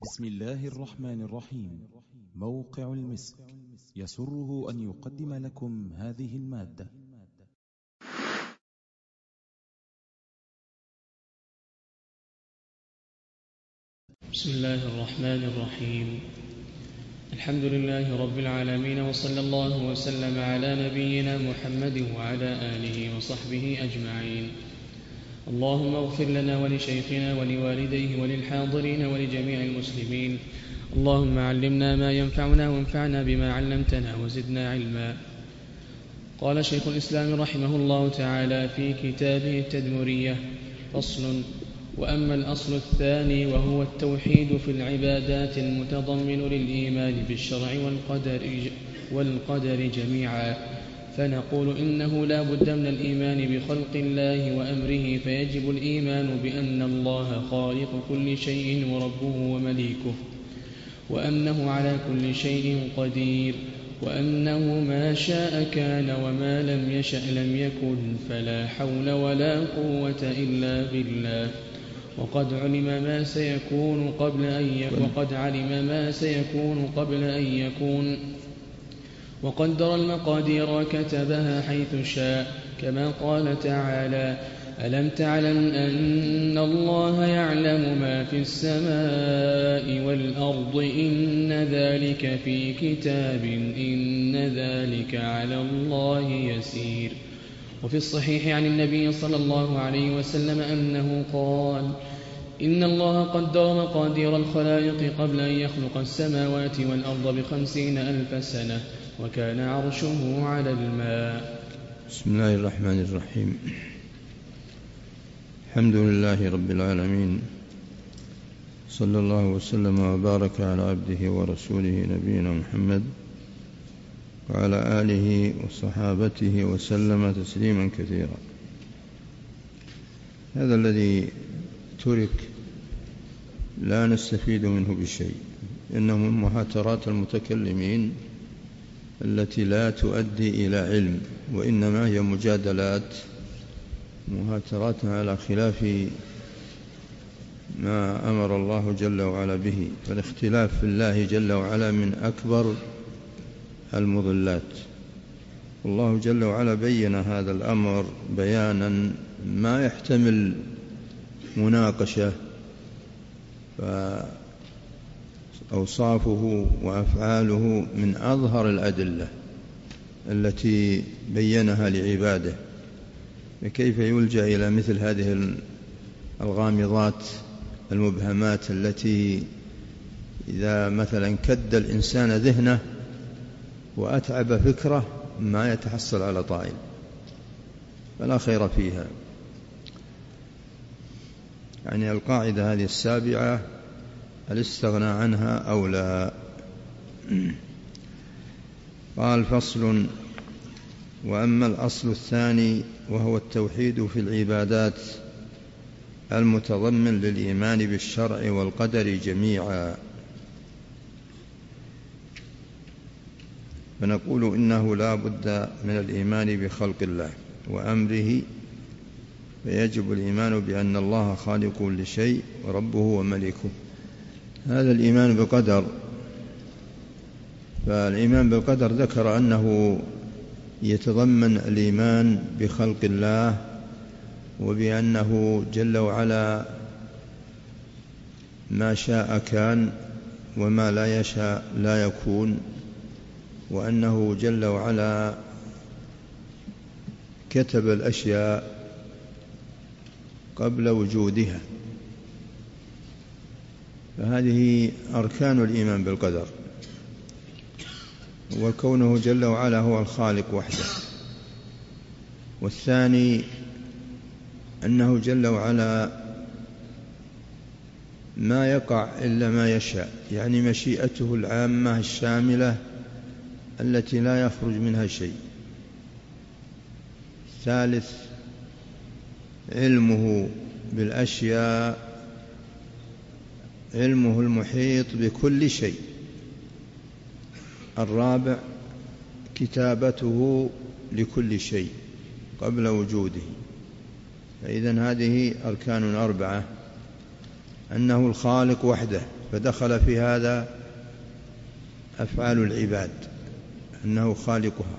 بسم الله الرحمن الرحيم. موقع المسك يسره أن يقدم لكم هذه المادة. بسم الله الرحمن الرحيم. الحمد لله رب العالمين، وصلى الله وسلم على نبينا محمد وعلى آله وصحبه أجمعين. اللهم اغفر لنا ولشيخنا ولوالديه وللحاضرين ولجميع المسلمين. اللهم علمنا ما ينفعنا وانفعنا بما علمتنا وزدنا علما. قال شيخ الإسلام رحمه الله تعالى في كتابه التدمرية: فصل. وأما الأصل الثاني وهو التوحيد في العبادات المتضمن للإيمان بالشرع والقدر جميعا، فنقول إنه لا بد من الإيمان بخلق الله وأمره، فيجب الإيمان بأن الله خالق كل شيء وربه ومليكه، وأنه على كل شيء قدير، وأنه ما شاء كان وما لم يشأ لم يكن، فلا حول ولا قوة إلا بالله. وقد علم ما سيكون قبل أن يكون، وقدر المقادير وكتبها حيث شاء، كما قال تعالى: ألم تعلم أن الله يعلم ما في السماء والأرض، إن ذلك في كتاب، إن ذلك على الله يسير. وفي الصحيح عن النبي صلى الله عليه وسلم أنه قال: إن الله قدر مقادير الخلائق قبل أن يخلق السماوات والأرض 50,000 سنة، وكان عرشه على الماء. بسم الله الرحمن الرحيم. الحمد لله رب العالمين، صلى الله وسلم وبارك على عبده ورسوله نبينا محمد وعلى آله وصحابته وسلم تسليما كثيرا. هذا الذي ترك لا نستفيد منه بشيء، إنه من مهاترات المتكلمين التي لا تؤدي إلى علم، وإنما هي مجادلات، مهاترات على خلاف ما أمر الله جل وعلا به. فالاختلاف في الله جل وعلا من أكبر المضلات. الله جل وعلا بين هذا الأمر بيانا ما يحتمل مناقشة، فأوصافه وأفعاله من أظهر الأدلة التي بينها لعباده. فكيف يلجأ إلى مثل هذه الغامضات المبهمات التي إذا مثلا كد الإنسان ذهنه وأتعب فكره ما يتحصل على طائل، فلا خير فيها. يعني القاعدة هذه السابعة الاستغنى عنها أولى. قال: فصل. وأما الأصل الثاني وهو التوحيد في العبادات المتضمن للإيمان بالشرع والقدر جميعا، فنقول إنه لا بد من الإيمان بخلق الله وأمره، فيجب الإيمان بأن الله خالق كل شيء وربه ومليكه. هذا الإيمان بالقدر. فالإيمان بالقدر ذكر أنه يتضمن الإيمان بخلق الله، وبأنه جل وعلا ما شاء كان وما لا يشاء لا يكون، وأنه جل وعلا كتب الأشياء قبل وجودها. فهذه أركان الإيمان بالقدر. وكونه جل وعلا هو الخالق وحده. والثاني أنه جل وعلا ما يقع إلا ما يشاء، يعني مشيئته العامة الشاملة التي لا يخرج منها شيء. الثالث علمه بالأشياء، علمه المحيط بكل شيء. الرابع كتابته لكل شيء قبل وجوده. فإذن هذه أركان 4: أنه الخالق وحده فدخل في هذا أفعال العباد أنه خالقها.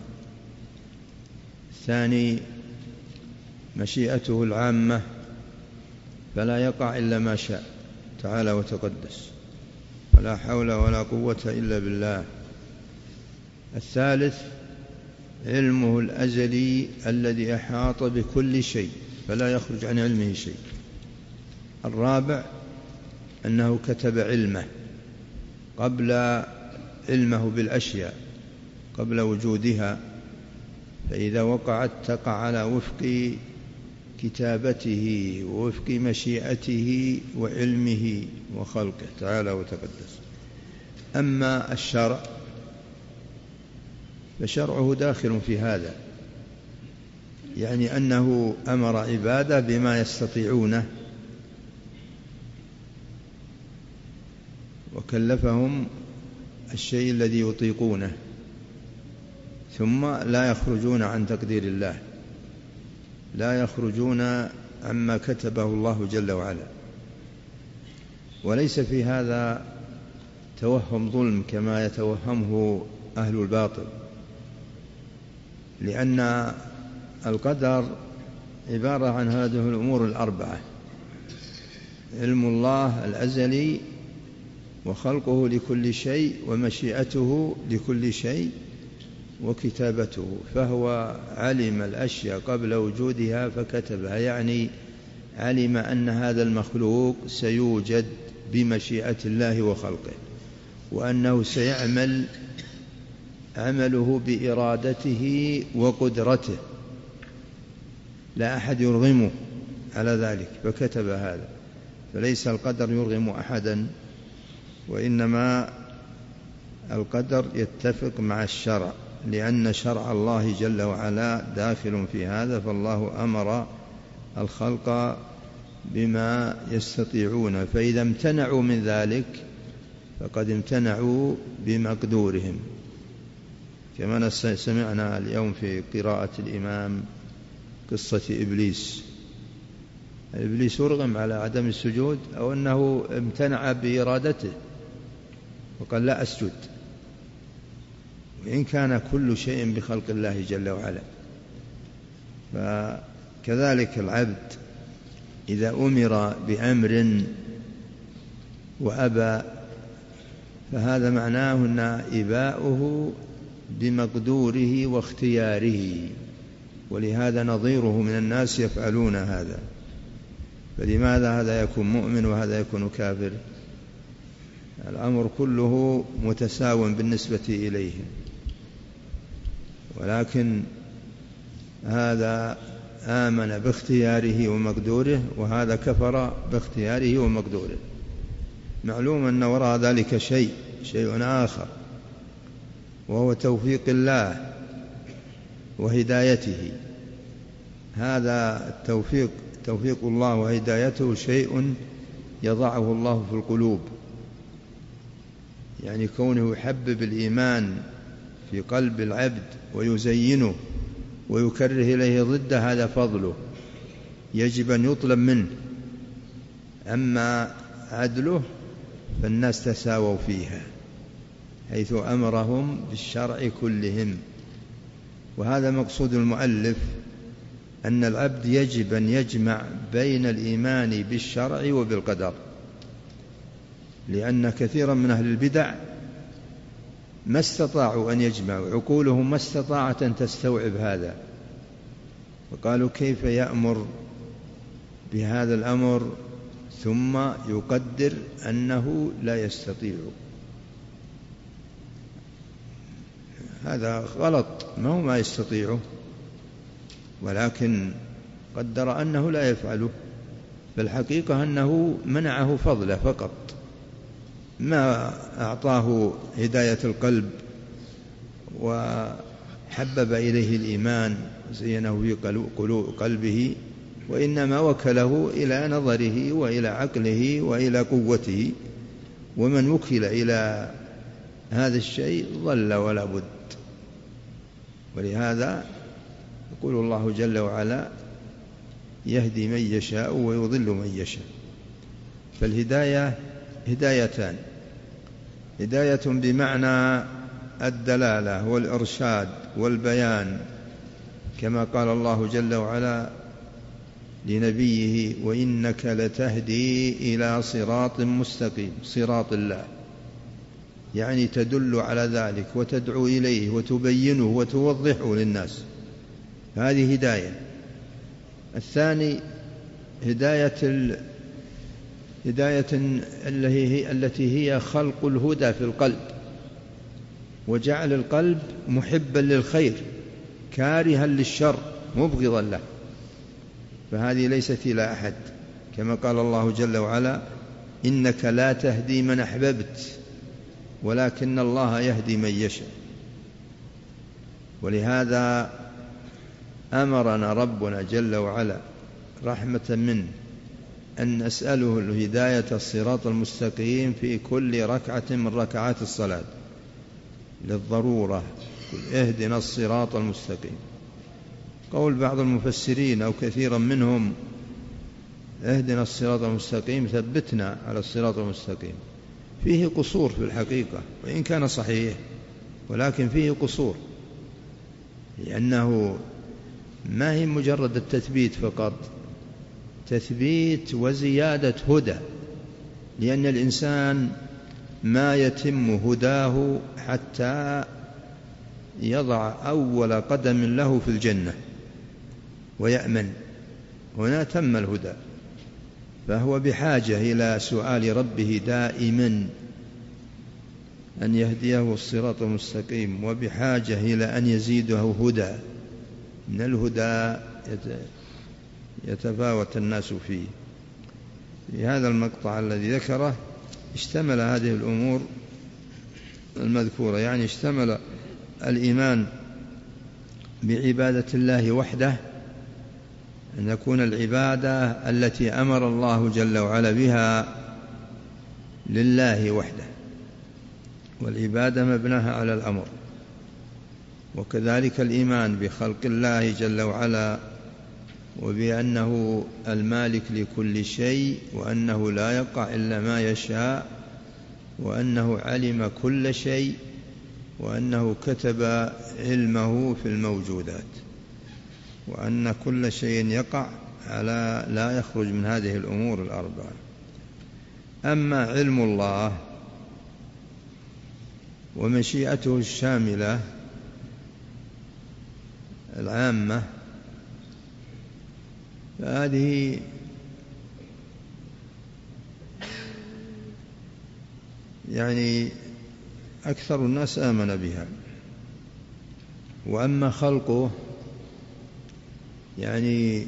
الثاني مشيئته العامة فلا يقع إلا ما شاء تعالى وتقدس، ولا حول ولا قوة إلا بالله. الثالث علمه الأزلي الذي أحاط بكل شيء فلا يخرج عن علمه شيء. الرابع أنه كتب علمه قبل علمه بالأشياء قبل وجودها، فإذا وقعت تقع على وفق كتابته ووفق مشيئته وعلمه وخلقه تعالى وتقدس. أما الشرع فشرعه داخل في هذا، يعني أنه أمر عباده بما يستطيعونه وكلفهم الشيء الذي يطيقونه، ثم لا يخرجون عن تقدير الله، لا يخرجون عما كتبه الله جل وعلا. وليس في هذا توهم ظلم كما يتوهمه أهل الباطل، لأن القدر عبارة عن هذه الأمور الأربعة: علم الله الأزلي وخلقه لكل شيء ومشيئته لكل شيء وكتابته. فهو علم الأشياء قبل وجودها فكتبها، يعني علم أن هذا المخلوق سيوجد بمشيئة الله وخلقه، وأنه سيعمل عمله بإرادته وقدرته، لا أحد يرغمه على ذلك فكتب هذا. فليس القدر يرغم أحدا، وإنما القدر يتفق مع الشرع، لأن شرع الله جل وعلا داخل في هذا. فالله أمر الخلق بما يستطيعون، فإذا امتنعوا من ذلك فقد امتنعوا بمقدورهم، كما سمعنا اليوم في قراءة الإمام قصة إبليس. إبليس أرغم على عدم السجود أو أنه امتنع بإرادته وقال لا أسجد، وإن كان كل شيء بخلق الله جل وعلا. فكذلك العبد إذا أمر بأمر وأبى فهذا معناه أن إباؤه بمقدوره واختياره، ولهذا نظيره من الناس يفعلون هذا. فلماذا هذا يكون مؤمن وهذا يكون كافر؟ الأمر كله متساو بالنسبة إليهم، ولكن هذا آمن باختياره ومقدوره وهذا كفر باختياره ومقدوره. معلوم أن وراء ذلك شيء آخر، وهو توفيق الله وهدايته. هذا التوفيق توفيق الله وهدايته شيء يضعه الله في القلوب، يعني كونه يحبب الإيمان في قلب العبد ويزينه ويكره إليه ضده، هذا فضله يجب أن يطلب منه. أما عدله فالناس تساووا فيها، حيث أمرهم بالشرع كلهم. وهذا مقصود المؤلف، أن العبد يجب أن يجمع بين الإيمان بالشرع وبالقدر، لأن كثيرا من أهل البدع ما استطاعوا أن يجمعوا، عقولهم ما استطاعت أن تستوعب هذا، وقالوا كيف يأمر بهذا الأمر ثم يقدر أنه لا يستطيع. هذا غلط، ما يستطيعه، ولكن قدر أنه لا يفعله. فالحقيقة أنه منعه فضله فقط، ما أعطاه هداية القلب وحبب إليه الإيمان زينه في قلبه، وإنما وكله إلى نظره وإلى عقله وإلى قوته. ومن وكل إلى هذا الشيء ضل ولا بد. ولهذا يقول الله جل وعلا يهدي من يشاء ويضل من يشاء. فالهداية هدايتان: هداية بمعنى الدلالة والإرشاد والبيان، كما قال الله جل وعلا لنبيه: وإنك لتهدي إلى صراط مستقيم. صراط الله يعني تدل على ذلك وتدعو إليه وتبينه وتوضحه للناس، هذه هداية. الثاني هداية التي هي خلق الهدى في القلب، وجعل القلب محبا للخير كارها للشر مبغضا له، فهذه ليست إلى أحد، كما قال الله جل وعلا: إنك لا تهدي من أحببت ولكن الله يهدي من يشاء. ولهذا أمرنا ربنا جل وعلا رحمة منه أن نسأله الهداية الصراط المستقيم في كل ركعة من ركعات الصلاة للضرورة: اهدنا الصراط المستقيم. قول بعض المفسرين أو كثيرا منهم: اهدنا الصراط المستقيم، ثبتنا على الصراط المستقيم، فيه قصور في الحقيقة، وإن كان صحيح ولكن فيه قصور، لأنه ما هي مجرد التثبيت فقط، تثبيت وزيادة هدى، لأن الإنسان ما يتم هداه حتى يضع أول قدم له في الجنة ويأمن، هنا تم الهدى، فهو بحاجة إلى سؤال ربه دائما أن يهديه الصراط المستقيم، وبحاجة إلى أن يزيده هدى. من الهدى يتفاوت الناس فيه. في هذا المقطع الذي ذكره اشتمل هذه الأمور المذكورة، يعني اشتمل الإيمان بعبادة الله وحده، أن يكون العبادة التي أمر الله جل وعلا بها لله وحده، والعبادة مبناها على الأمر. وكذلك الإيمان بخلق الله جل وعلا، وبأنه المالك لكل شيء، وأنه لا يقع إلا ما يشاء، وأنه علم كل شيء، وأنه كتب علمه في الموجودات، وأن كل شيء يقع على لا يخرج من هذه الأمور الأربعة. أما علم الله ومشيئته الشاملة العامة، فهذه يعني أكثر الناس آمن بها. وأما خلقه يعني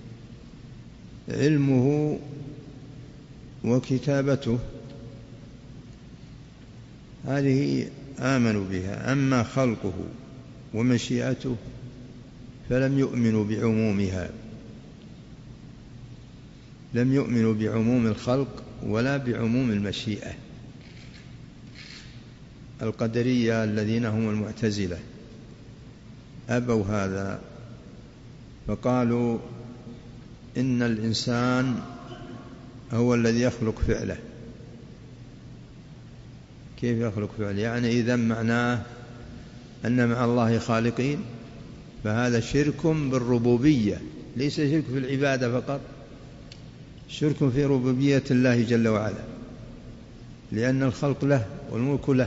علمه وكتابته، هذه آمنوا بها. أما خلقه ومشيئته فلم يؤمنوا بعمومها، لم يؤمنوا بعموم الخلق ولا بعموم المشيئة. القدرية الذين هم المعتزلة أبوا هذا، فقالوا إن الإنسان هو الذي يخلق فعله. كيف يخلق فعله؟ يعني إذا معناه أن مع الله خالقين، فهذا شرك بالربوبية، ليس شرك في العبادة فقط، شرك في ربوبية الله جل وعلا، لأن الخلق له والملك له.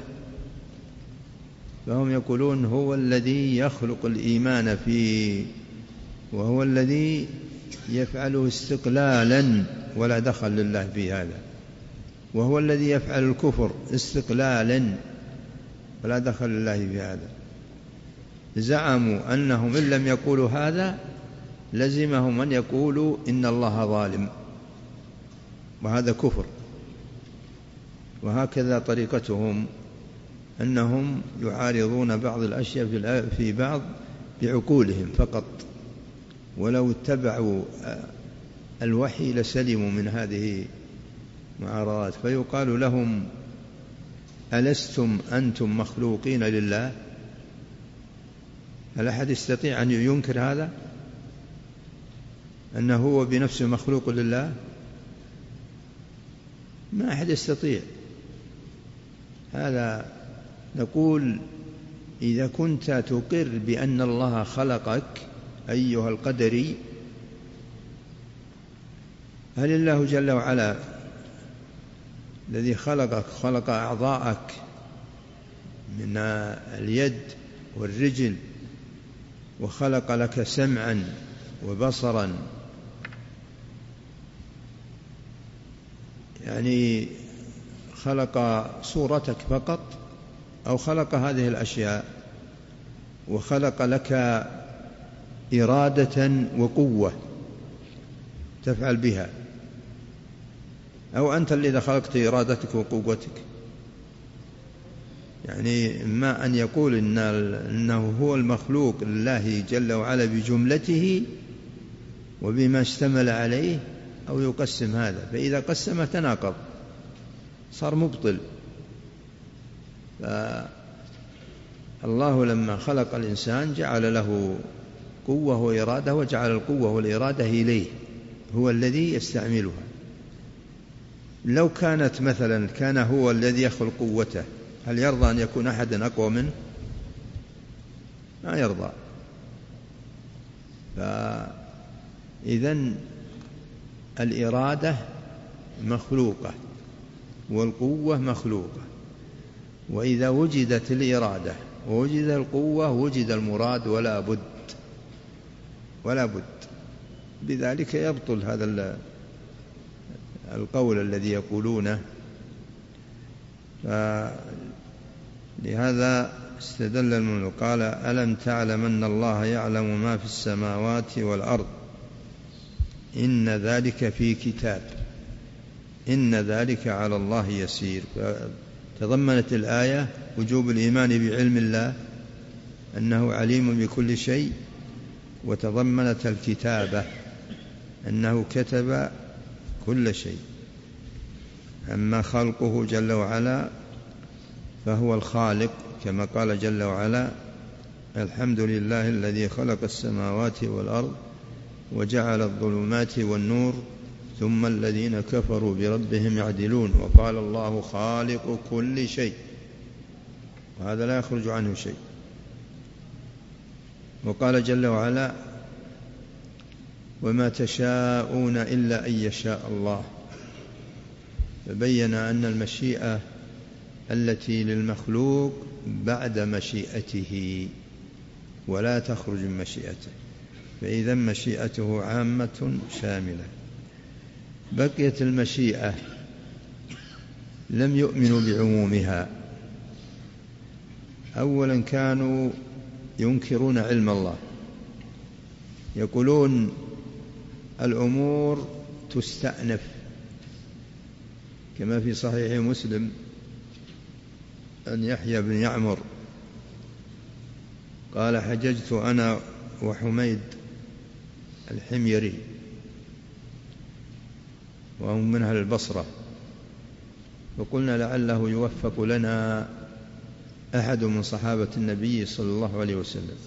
فهم يقولون هو الذي يخلق الإيمان فيه، وهو الذي يفعله استقلالا ولا دخل لله في هذا، وهو الذي يفعل الكفر استقلالا ولا دخل لله في هذا. زعموا أنهم إن لم يقولوا هذا لزمهم أن يقولوا إن الله ظالم، وهذا كفر. وهكذا طريقتهم، أنهم يعارضون بعض الأشياء في بعض بعقولهم فقط، ولو اتبعوا الوحي لسلموا من هذه المعارضات. فيقال لهم: ألستم أنتم مخلوقين لله؟ هل أحد يستطيع أن ينكر هذا، أنه هو بنفسه مخلوق لله؟ ما أحد يستطيع هذا. نقول إذا كنت تقر بأن الله خلقك أيها القدري، هل الله جل وعلا الذي خلقك خلق أعضاءك من اليد والرجل، وخلق لك سمعا وبصرا، يعني خلق صورتك فقط، أو خلق هذه الأشياء وخلق لك إرادة وقوة تفعل بها، أو أنت الذي خلقت إرادتك وقوتك؟ يعني إما أن يقول إنه هو المخلوق لله جل وعلا بجملته وبما اشتمل عليه، أو يقسم هذا، فإذا قسم تناقض صار مبطل. فالله لما خلق الإنسان جعل له قوة وإرادة، وجعل القوة والإرادة إليه، هو الذي يستعملها. لو كانت مثلا كان هو الذي يخلق قوته، هل يرضى أن يكون أحد أقوى منه؟ ما يرضى. فإذن الإرادة مخلوقة والقوة مخلوقة، وإذا وجدت الإرادة ووجد القوة وجد المراد ولا بد ولا بد. بذلك يبطل هذا القول الذي يقولونه. لهذا استدل المؤمن قال: ألم تعلم أن الله يعلم ما في السماوات والأرض إن ذلك في كتاب إن ذلك على الله يسير. تضمنت الآية وجوب الإيمان بعلم الله أنه عليم بكل شيء، وتضمنت الكتابة أنه كتب كل شيء. أما خلقه جل وعلا فهو الخالق، كما قال جل وعلا: الحمد لله الذي خلق السماوات والأرض وجعل الظلمات والنور ثم الذين كفروا بربهم يعدلون. وقال الله خالق كل شيء، وهذا لا يخرج عنه شيء. وقال جل وعلا: وما تشاءون إلا أن يشاء الله. فبين أن المشيئة التي للمخلوق بعد مشيئته ولا تخرج من مشيئته، فإذا مشيئته عامة شاملة. بقيت المشيئة لم يؤمنوا بعمومها. أولا كانوا ينكرون علم الله، يقولون الأمور تستأنف، كما في صحيح مسلم أن يحيى بن يعمر قال: حججت أنا وحميد الحميري وهم من أهل البصرة، وقلنا لعله يوفق لنا أحد من صحابة النبي صلى الله عليه وسلم.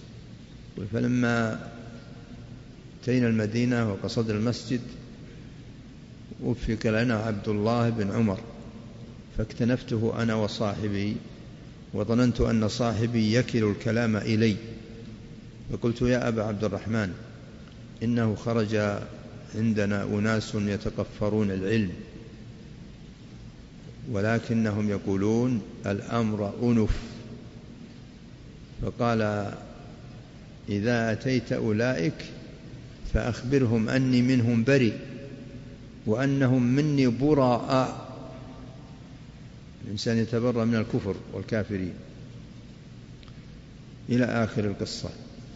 فلما أتينا المدينة وقصد المسجد وفق لنا عبد الله بن عمر، فاكتنفته أنا وصاحبي، وظننت أن صاحبي يكل الكلام إلي، فقلت: يا أبا عبد الرحمن، إنه خرج عندنا أناس يتقفرون العلم، ولكنهم يقولون الأمر أنف. فقال: إذا أتيت أولئك فأخبرهم أني منهم بريء وأنهم مني براء. الإنسان يتبرأ من الكفر والكافرين، إلى آخر القصة.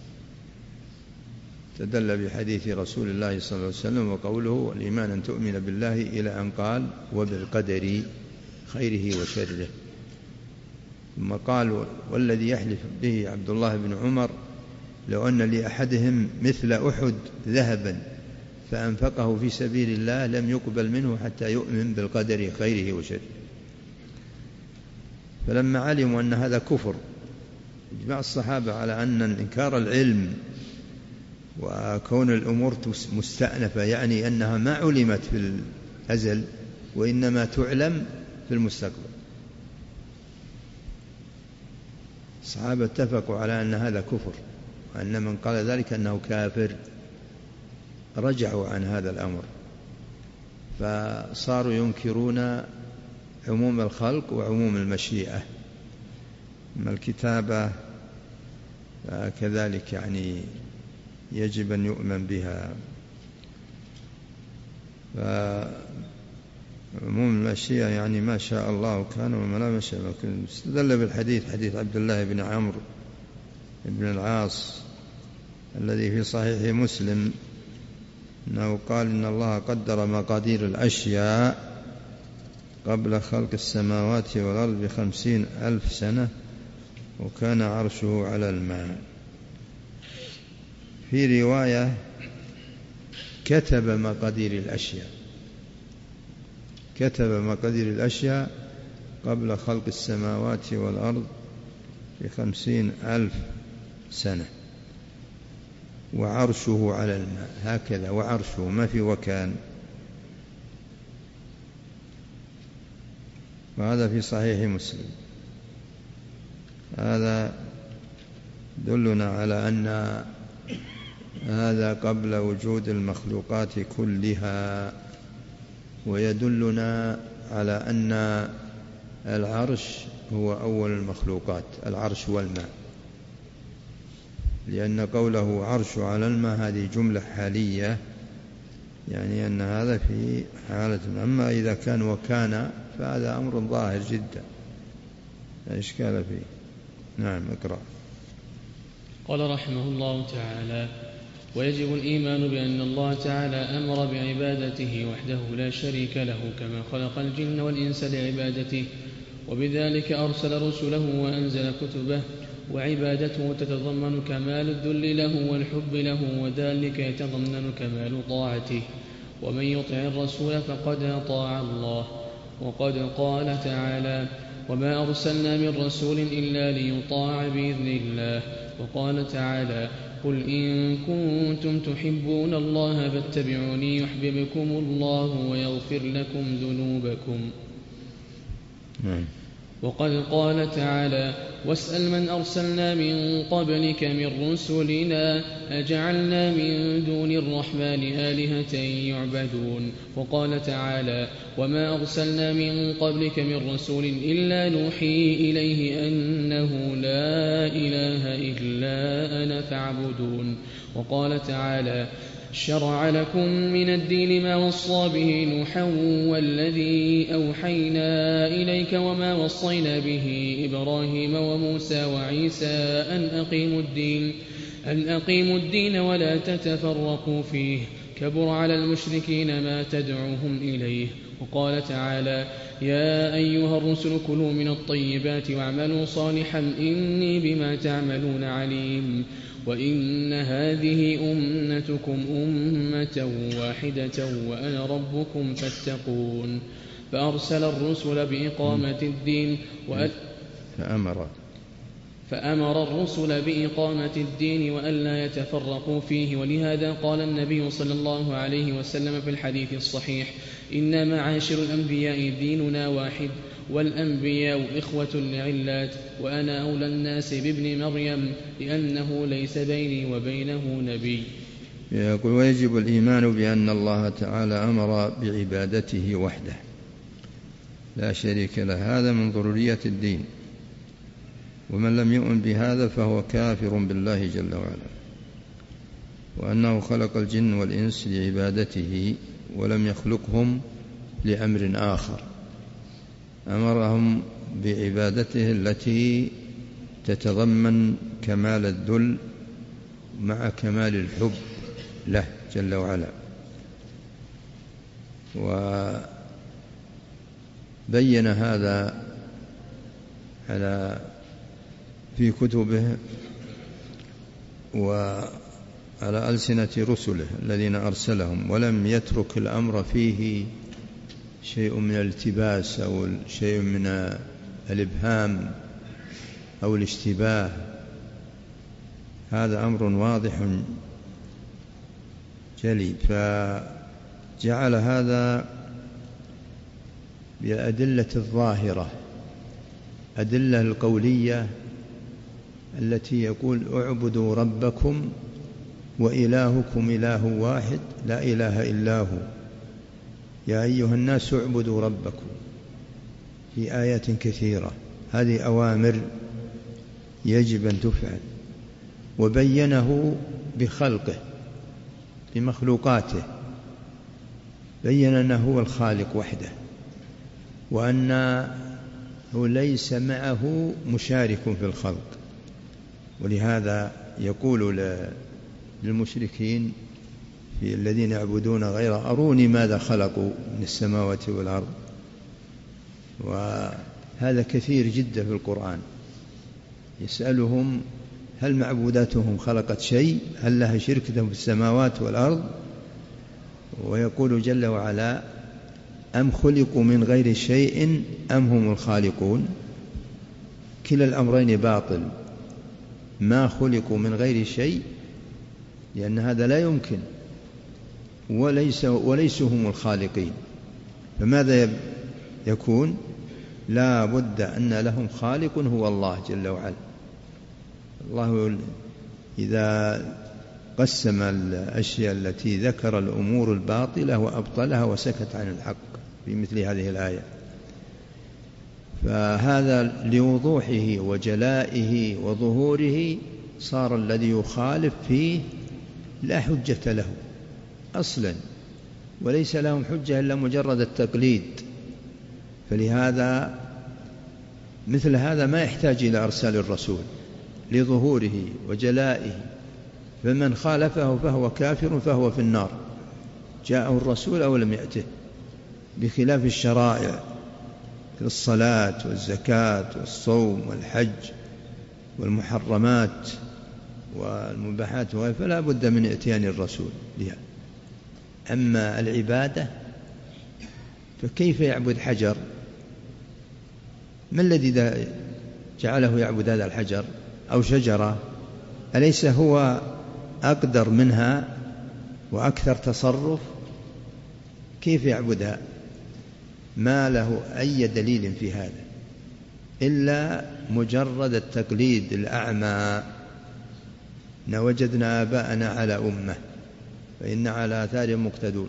تدل بحديث رسول الله صلى الله عليه وسلم وقوله: الإيمان أن تؤمن بالله، إلى أن قال: وبالقدر خيره وشره. ثم قال: والذي يحلف به عبد الله بن عمر لو أن لأحدهم مثل أحد ذهبا فأنفقه في سبيل الله لم يقبل منه حتى يؤمن بالقدر خيره وشره. فلما علموا أن هذا كفر، اجمع الصحابة على أن إنكار العلم وكون الأمور مستأنفة، يعني أنها ما علمت في الأزل، وإنما تعلم في المستقبل. الصحابة اتفقوا على أن هذا كفر، وأن من قال ذلك أنه كافر، رجعوا عن هذا الأمر، فصاروا ينكرون عموم الخلق وعموم المشيئة. أما الكتابة كذلك يعني يجب أن يؤمن بها. فعموم المشيئة يعني ما شاء الله كان وما لا يشاء. استدل بالحديث، حديث عبد الله بن عمرو بن العاص الذي في صحيح مسلم، أنه قال إن الله قدر مقادير الأشياء قبل خلق السماوات والأرض 50,000 سنة وكان عرشه على الماء. في رواية كتب مقادير الأشياء، كتب مقادير الأشياء قبل خلق السماوات والأرض 50,000 سنة وعرشه على الماء، هكذا وعرشه، ما في وكان. وهذا في صحيح مسلم. هذا يدلنا على أن هذا قبل وجود المخلوقات كلها، ويدلنا على أن العرش هو أول المخلوقات، العرش والماء، لأن قوله عرش على الماء هذه جملة حالية، يعني أن هذا في حالة. أما إذا كان وكان فهذا أمر ظاهر جدا لا إشكال فيه. نعم، اقرأ. قال رحمه الله تعالى: ويجب الإيمان بأن الله تعالى أمر بعبادته وحده لا شريك له، كما خلق الجن والإنس لعبادته، وبذلك أرسل رسله وأنزل كتبه، وعبادته تتضمن كمال الذل له والحب له، وذلك يتضمن كمال طاعته، ومن يطع الرسول فقد أطاع الله. وقد قال تعالى: وما أرسلنا من رسول إلا ليطاع بإذن الله. وقال تعالى: قل إن كنتم تحبون الله فاتبعوني يحببكم الله ويغفر لكم ذنوبكم. وقد قال تعالى: واسأل من أرسلنا من قبلك من رسلنا أجعلنا من دون الرحمن آلهة يعبدون. وقال تعالى: وما أرسلنا من قبلك من رسول إلا نوحي إليه أنه لا إله إلا أنا فاعبدون. وقال تعالى: شرع لكم من الدين ما وصى به نوحا والذي أوحينا إليك وما وصينا به إبراهيم وموسى وعيسى أن أقيموا الدين ولا تتفرقوا فيه، كبر على المشركين ما تدعوهم إليه. وقال تعالى: يا أيها الرسل كلوا من الطيبات واعملوا صالحا إني بما تعملون عليم. وإن هذه أمتكم أمة واحدة وأنا ربكم فاتقون. فأرسل الرسل بإقامة الدين فأمر الرسل بإقامة الدين وألا يتفرقوا فيه. ولهذا قال النبي صلى الله عليه وسلم في الحديث الصحيح: إن معاشر الأنبياء ديننا واحد، والأنبياء إخوة لعلات، وأنا أولى الناس بابن مريم لأنه ليس بيني وبينه نبي. يقول: ويجب الإيمان بأن الله تعالى أمر بعبادته وحده لا شريك له، هذا من ضروريات الدين، ومن لم يؤمن بهذا فهو كافر بالله جل وعلا، وأنه خلق الجن والإنس لعبادته ولم يخلقهم لأمر آخر، أمرهم بعبادته التي تتضمن كمال الذل مع كمال الحب له جل وعلا. وبين هذا في كتبه وعلى ألسنة رسله الذين أرسلهم، ولم يترك الأمر فيه شيء من الالتباس أو شيء من الإبهام أو الاشتباه. هذا أمر واضح جلي، فجعل هذا بالأدلة الظاهرة، أدلة القولية التي يقول اعبدوا ربكم وإلهكم إله واحد لا إله إلا هو، يا أيها الناس اعبدوا ربكم، في آيات كثيرة. هذه أوامر يجب أن تفعل، وبينه بخلقه بمخلوقاته، بين أنه هو الخالق وحده، وأنه ليس معه مشارك في الخلق. ولهذا يقول للمشركين في الذين يعبدون غيره أروني ماذا خلقوا من السماوات والأرض. وهذا كثير جدا في القرآن، يسألهم هل معبوداتهم خلقت شيء، هل لها شرك في السماوات والأرض، ويقول جل وعلا أم خلقوا من غير شيء أم هم الخالقون. كلا الأمرين باطل، ما خلقوا من غير شيء لأن هذا لا يمكن، وليسوا هم الخالقين، فماذا يكون؟ لا بد أن لهم خالق هو الله جل وعلا. الله إذا قسم الأشياء التي ذكر الأمور الباطلة وأبطلها وسكت عن الحق في مثل هذه الآية، فهذا لوضوحه وجلائه وظهوره صار الذي يخالف فيه لا حجة له أصلا، وليس لهم حجة إلا مجرد التقليد. فلهذا مثل هذا ما يحتاج إلى أرسال الرسول لظهوره وجلائه، فمن خالفه فهو كافر فهو في النار، جاءه الرسول أو لم يأته. بخلاف الشرائع الصلاة والزكاة والصوم والحج والمحرمات والمباحات فلا بد من إتيان الرسول لها. أما العبادة فكيف يعبد حجر؟ ما الذي جعله يعبد هذا الحجر أو شجرة؟ أليس هو أقدر منها وأكثر تصرف؟ كيف يعبدها؟ ما له أي دليل في هذا إلا مجرد التقليد الأعمى. وجدنا آباءنا على أمة فإن على آثارهم مقتدون.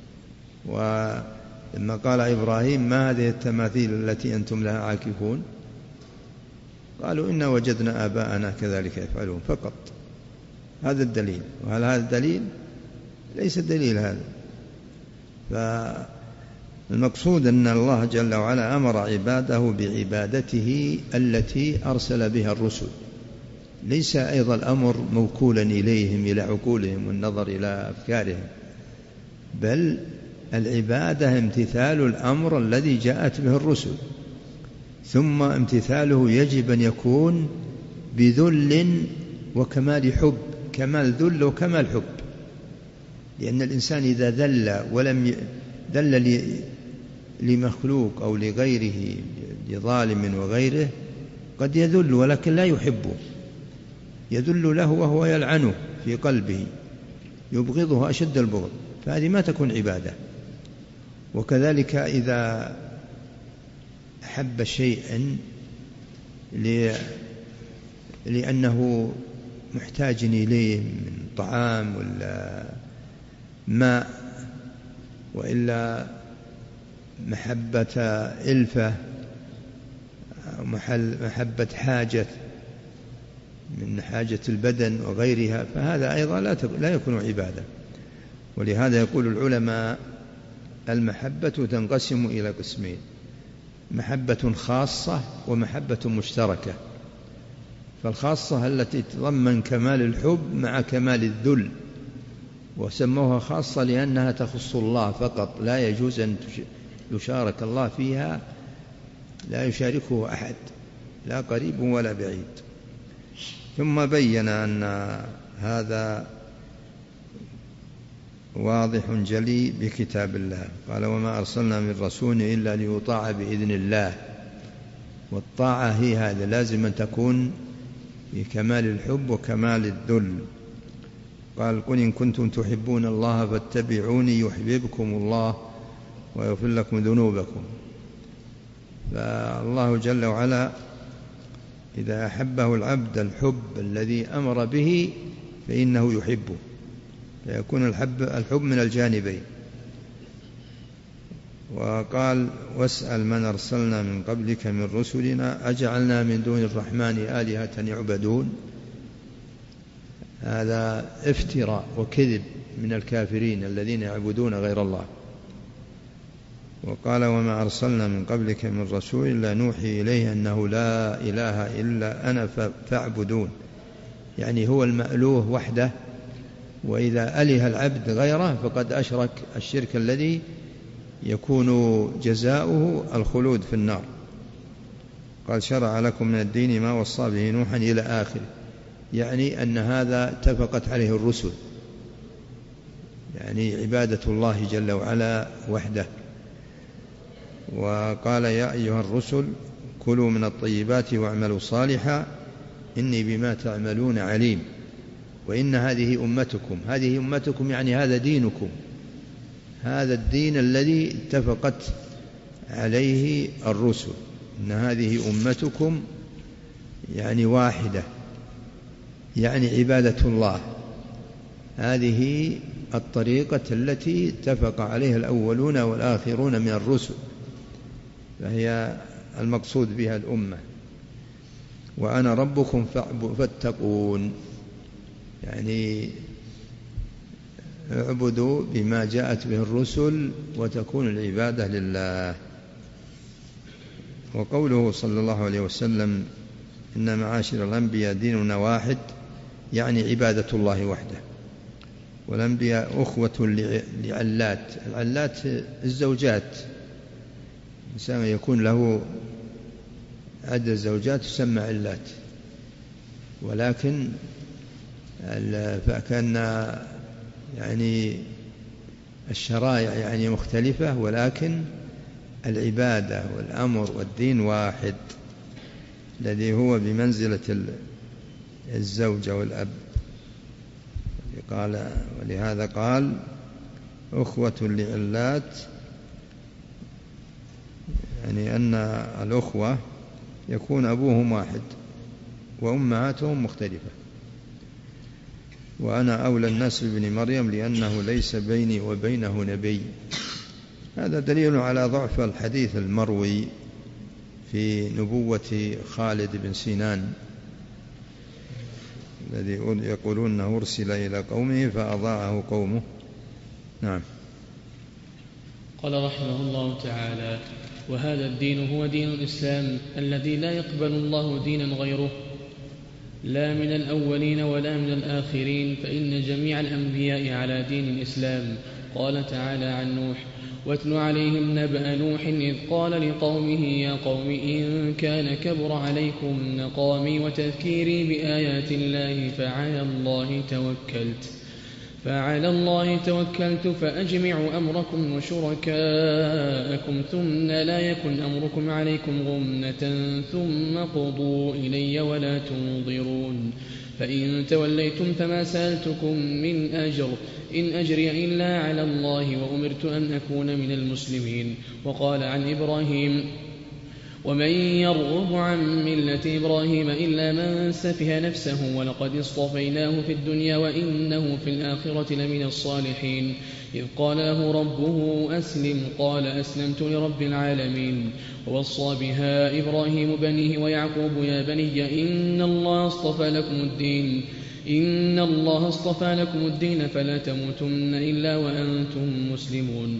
ولما قال إبراهيم ما هذه التماثيل التي أنتم لها عاكفون؟ قالوا إنا وجدنا آباءنا كذلك يفعلون فقط. هذا الدليل. وهل هذا الدليل؟ ليس الدليل هذا. فالمقصود أن الله جل وعلا أمر عباده بعبادته التي أرسل بها الرسل، ليس أيضا الأمر موكولا إليهم إلى عقولهم والنظر إلى أفكارهم، بل العبادة امتثال الأمر الذي جاءت به الرسل، ثم امتثاله يجب أن يكون بذل وكمال حب، كمال ذل وكمال حب. لأن الإنسان إذا ذل ولم ذل لمخلوق أو لغيره لظالم وغيره قد يذل ولكن لا يحبه، يذل له وهو يلعنه في قلبه، يبغضه أشد البغض، فهذه ما تكون عبادة. وكذلك إذا أحب شيئا لأنه محتاج إليه من طعام ولا ماء، وإلا محبة إلفة، محبة حاجة من حاجة البدن وغيرها، فهذا أيضا لا يكون عبادة. ولهذا يقول العلماء المحبة تنقسم إلى قسمين: محبة خاصة ومحبة مشتركة. فالخاصة التي تضمن كمال الحب مع كمال الذل، وسموها خاصة لأنها تخص الله فقط، لا يجوز أن يشارك الله فيها، لا يشاركه أحد لا قريب ولا بعيد. ثم بين أن هذا واضح جلي بكتاب الله، قال وما أرسلنا من رسول إلا ليطاع بإذن الله. والطاعة هي هذا، لازم أن تكون بكمال الحب وكمال الذل. قال قل إن كنتم تحبون الله فاتبعوني يحببكم الله ويغفر لكم ذنوبكم. فالله جل وعلا إذا أحبه العبد الحب الذي أمر به فإنه يحبه، فيكون الحب من الجانبين. وقال واسأل من أرسلنا من قبلك من رسلنا أجعلنا من دون الرحمن آلهة يعبدون. هذا افتراء وكذب من الكافرين الذين يعبدون غير الله. وقال وما أرسلنا من قبلك من رسول إلا نوحي إليه أنه لا إله إلا أنا فاعبدون، يعني هو المألوه وحده، وإذا أله العبد غيره فقد أشرك الشرك الذي يكون جزاؤه الخلود في النار. قال شرع لكم من الدين ما وصى به نوحا إلى آخره، يعني أن هذا اتفقت عليه الرسل، يعني عبادة الله جل وعلا وحده. وقال يا أيها الرسل كلوا من الطيبات واعملوا صالحا إني بما تعملون عليم. وإن هذه أمتكم يعني هذا دينكم، هذا الدين الذي اتفقت عليه الرسل، إن هذه أمتكم يعني واحدة، يعني عبادة الله. هذه الطريقة التي اتفق عليها الأولون والآخرون من الرسل، فهي المقصود بها الأمة. وأنا ربكم فاتقون، يعني اعبدوا بما جاءت به الرسل وتكون العبادة لله. وقوله صلى الله عليه وسلم إن معاشر الأنبياء ديننا واحد، يعني عبادة الله وحده. والأنبياء أخوة لعلات، العلات الزوجات، الإنسان يكون له عدد زوجات تسمى علات، ولكن فكان يعني الشرائع يعني مختلفة، ولكن العبادة والأمر والدين واحد، الذي هو بمنزلة الزوجة والأب. ولهذا قال أخوة لعلات، يعني أن الأخوة يكون أبوهم واحد وأمهاتهم مختلفة. وأنا أولى الناس بابن مريم لأنه ليس بيني وبينه نبي. هذا دليل على ضعف الحديث المروي في نبوة خالد بن سنان الذي يقولون أنه أرسل إلى قومه فأضاعه قومه. نعم. قال رحمه الله تعالى وهذا الدين هو دين الإسلام الذي لا يقبل الله دينا غيره، لا من الأولين ولا من الآخرين، فإن جميع الأنبياء على دين الإسلام. قال تعالى عن نوح واتل عليهم نبأ نوح إذ قال لقومه يا قوم إن كان كبر عليكم مقامي وتذكيري بآيات الله فعلى الله توكلت فأجمعوا أمركم وشركاءكم ثم لا يكن أمركم عليكم غمة ثم قضوا إلي ولا تنظرون. فإن توليتم فما سألتكم من أجر إن أجري إلا على الله وأمرت أن أكون من المسلمين. وقال عن إبراهيم ومن يرغب عن ملة إبراهيم إلا من سفه نفسه ولقد اصطفيناه في الدنيا وإنه في الآخرة لمن الصالحين. إذ قال له ربه أسلم قال أسلمت لرب العالمين. ووصى بها إبراهيم بنيه ويعقوب يا بني إن الله اصطفى لكم الدين فلا تموتن إلا وأنتم مسلمون.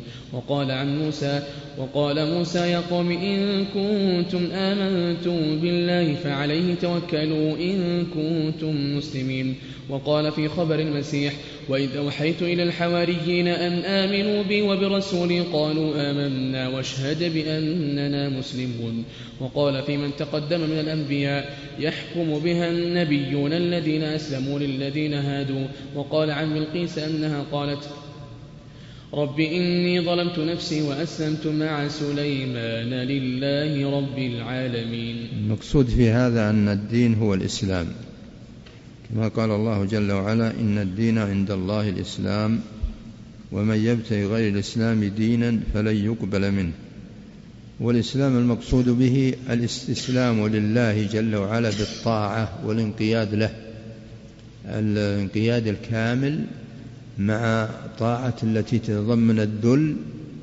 وقال موسى يا قوم إن كنتم آمنتم بالله فعليه توكلوا إن كنتم مسلمين. وقال في خبر المسيح وإذ أوحيت إلى الحواريين أن آمنوا بي وبرسولي قالوا آمنا واشهد بأننا مسلمون. وقال في من تقدم من الأنبياء يحكم بها النبيون الذين أسلموا للذين هادوا. وقال عن بلقيس أنها قالت رب إني ظلمت نفسي وأسلمت مع سليمان لله رب العالمين. المقصود في هذا أن الدين هو الإسلام، كما قال الله جل وعلا إن الدين عند الله الإسلام ومن يبتغي غير الإسلام دينا فلن يقبل منه والإسلام المقصود به الاستسلام لله جل وعلا بالطاعة والانقياد له، الانقياد الكامل مع طاعة التي تتضمن الذل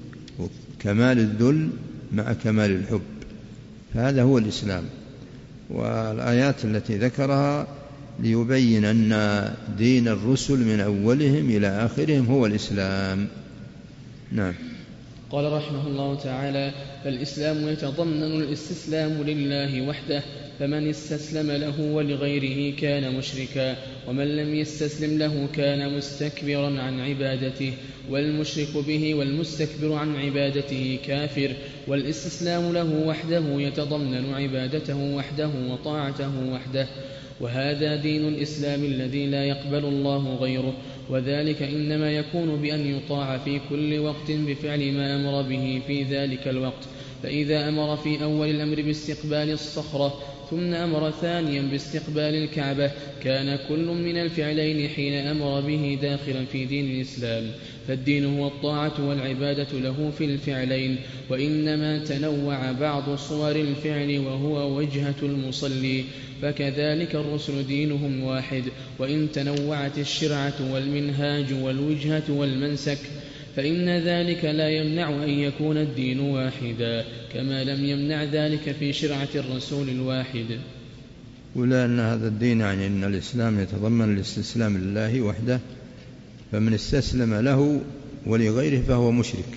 وكمال الذل مع كمال الحب، فهذا هو الإسلام. والآيات التي ذكرها ليبين أن دين الرسل من أولهم إلى آخرهم هو الإسلام. نعم. قال رحمه الله تعالى: فالإسلام يتضمن الاستسلام لله وحده، فمن استسلم له ولغيره كان مشركا، ومن لم يستسلم له كان مستكبرا عن عبادته، والمشرك به والمستكبر عن عبادته كافر. والاستسلام له وحده يتضمن عبادته وحده وطاعته وحده، وهذا دين الإسلام الذي لا يقبل الله غيره، وذلك إنما يكون بأن يطاع في كل وقت بفعل ما أمر به في ذلك الوقت. فإذا أمر في أول الأمر باستقبال الصخرة ثم أمر ثانيا باستقبال الكعبة كان كل من الفعلين حين أمر به داخلا في دين الإسلام، فالدين هو الطاعة والعبادة له في الفعلين، وإنما تنوع بعض صور الفعل وهو وجهة المصلي، فكذلك الرسل دينهم واحد، وإن تنوعت الشرعة والمنهاج والوجهة والمنسك فإن ذلك لا يمنع أن يكون الدين واحدا، كما لم يمنع ذلك في شرعة الرسول الواحد. ولا أن هذا الدين يعني أن الإسلام يتضمن الاستسلام لله وحده، فمن استسلم له ولغيره فهو مشرك.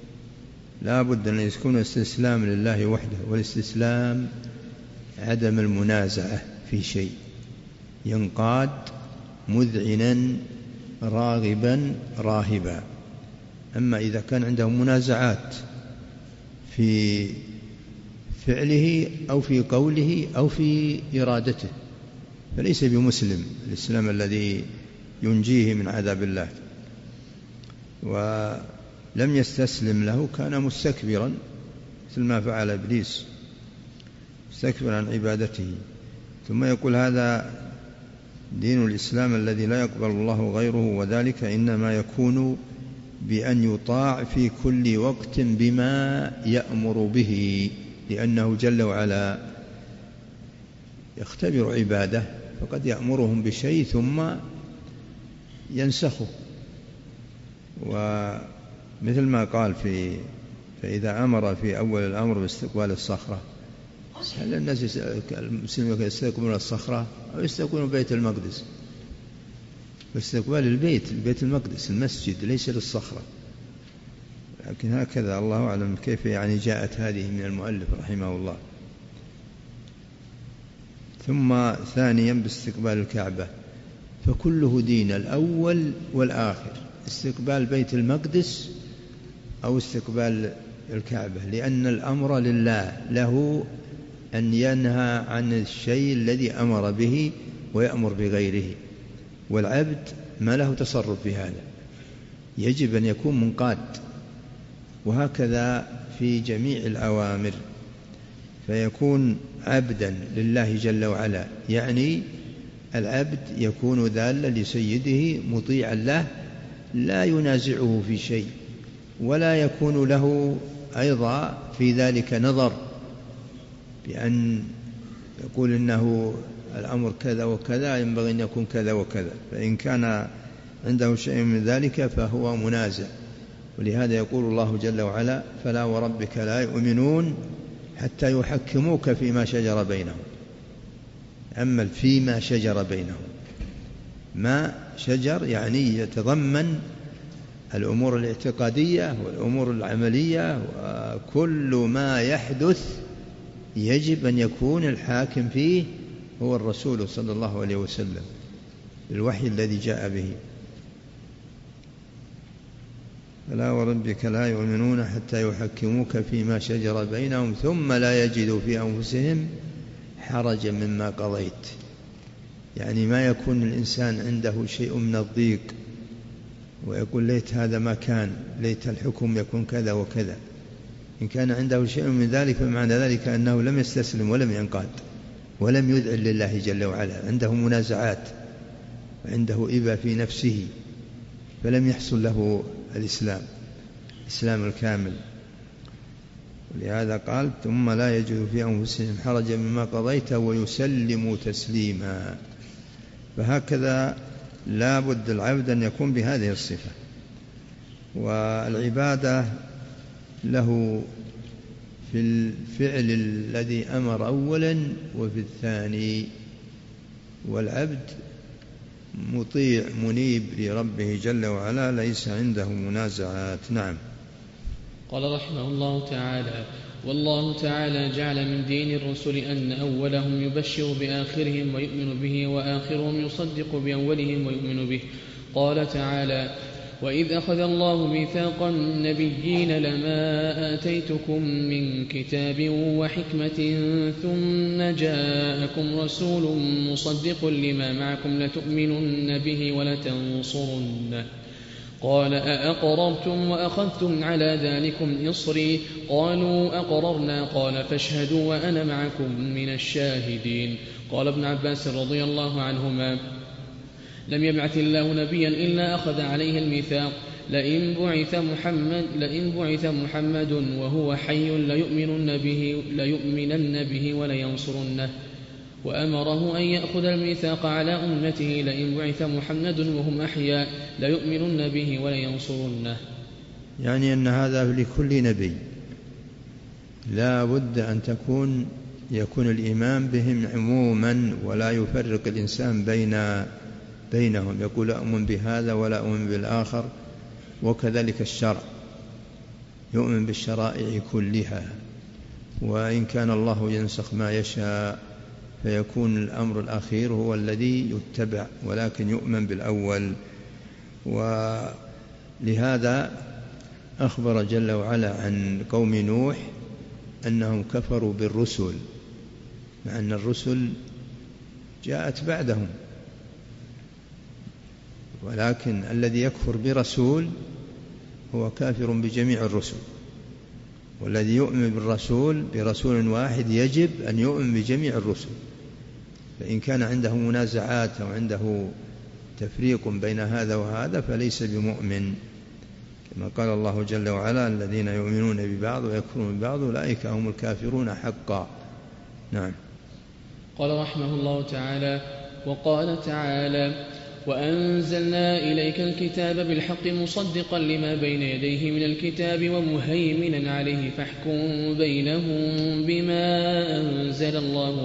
لا بد أن يكون استسلام لله وحده، والاستسلام عدم المنازعة في شيء، ينقاد مذعنا راغبا راهبا. أما إذا كان عنده منازعات في فعله أو في قوله أو في إرادته فليس بمسلم، الإسلام الذي ينجيه من عذاب الله. ولم يستسلم له كان مستكبرا مثل ما فعل إبليس، مستكبرا عن عبادته. ثم يقول: هذا دين الإسلام الذي لا يقبل الله غيره، وذلك إنما يكون بأن يطاع في كل وقت بما يأمر به، لأنه جل وعلا يختبر عباده، فقد يأمرهم بشيء ثم ينسخه. ومثل ما قال فإذا أمر في أول الأمر باستقبال الصخرة، هل الناس المسلمين يستقبلون الصخرة أو يستقبلون بيت المقدس؟ واستقبال البيت المقدس المسجد ليس للصخرة. لكن هكذا الله أعلم كيف يعني جاءت هذه من المؤلف رحمه الله. ثم ثانيا باستقبال الكعبة، فكله دين الأول والآخر، استقبال بيت المقدس أو استقبال الكعبة، لأن الأمر لله، له أن ينهى عن الشيء الذي أمر به ويأمر بغيره، والعبد ما له تصرف في هذا، يجب أن يكون منقاد. وهكذا في جميع الأوامر، فيكون عبدا لله جل وعلا، يعني العبد يكون ذالا لسيده مطيعا له، لا ينازعه في شيء، ولا يكون له أيضا في ذلك نظر بأن يقول إنه الأمر كذا وكذا ينبغي أن يكون كذا وكذا، فإن كان عنده شيء من ذلك فهو منازع. ولهذا يقول الله جل وعلا: فلا وربك لا يؤمنون حتى يحكموك فيما شجر بينهم. أما فيما شجر بينهم، ما شجر يعني يتضمن الأمور الاعتقادية والأمور العملية، وكل ما يحدث يجب أن يكون الحاكم فيه هو الرسول صلى الله عليه وسلم بالوحي الذي جاء به. فلا وربك لا يؤمنون حتى يحكموك فيما شجر بينهم ثم لا يجدوا في أنفسهم حرجا مما قضيت. يعني ما يكون الإنسان عنده شيء من الضيق ويقول ليت هذا ما كان، ليت الحكم يكون كذا وكذا. إن كان عنده شيء من ذلك فمعنى ذلك أنه لم يستسلم ولم ينقاد ولم يذعن لله جل وعلا، عنده منازعات وعنده إبا في نفسه، فلم يحصل له الإسلام الكامل. ولهذا قال ثم لا يجد في أنفسهم حرجا مما قضيت ويسلموا تسليما. فهكذا لا بد العبد أن يكون بهذه الصفة. والعبادة له في الفعل الذي أمر أولا وفي الثاني، والعبد مطيع منيب لربه جل وعلا ليس عنده منازعات. نعم. قال رحمه الله تعالى: والله تعالى جعل من دين الرسل أن أولهم يبشر بآخرهم ويؤمن به، وآخرهم يصدق بأولهم ويؤمن به. قال تعالى: وإذ أخذ الله ميثاق النبيين لما آتيتكم من كتاب وحكمة ثم جاءكم رسول مصدق لما معكم لتؤمنن به ولتنصرنه. قال: أأقررتم وأخذتم على ذلكم إصري؟ قالوا: أقررنا. قال: فاشهدوا وأنا معكم من الشاهدين. قال ابن عباس رضي الله عنهما: لم يبعث الله نبيا إلا أخذ عليه الميثاق: لئن بعث محمد وهو حي ليؤمنن به ولينصرنه. وأمره أن يأخذ الميثاق على أمته: لئن بعث محمد وهم أحياء ليؤمنن به ولينصرنه. يعني أن هذا لكل نبي لا بد أن يكون الإيمان بهم عموما، ولا يفرق الإنسان بينهم، يقول أؤمن بهذا ولا أؤمن بالآخر. وكذلك الشرع يؤمن بالشرائع كلها، وإن كان الله ينسخ ما يشاء فيكون الأمر الأخير هو الذي يتبع، ولكن يؤمن بالأول. ولهذا أخبر جل وعلا عن قوم نوح أنهم كفروا بالرسل، مع أن الرسل جاءت بعدهم، ولكن الذي يكفر برسول هو كافر بجميع الرسل، والذي يؤمن برسول واحد يجب أن يؤمن بجميع الرسل. فإن كان عنده منازعات أو عنده تفريق بين هذا وهذا فليس بمؤمن، كما قال الله جل وعلا: الذين يؤمنون ببعض ويكفرون ببعض أولئك هم الكافرون حقا. نعم. قال رحمه الله تعالى: وقال تعالى: وأنزلنا إليك الكتاب بالحق مصدقا لما بين يديه من الكتاب ومهيمنا عليه فاحكم بينهم بما أنزل الله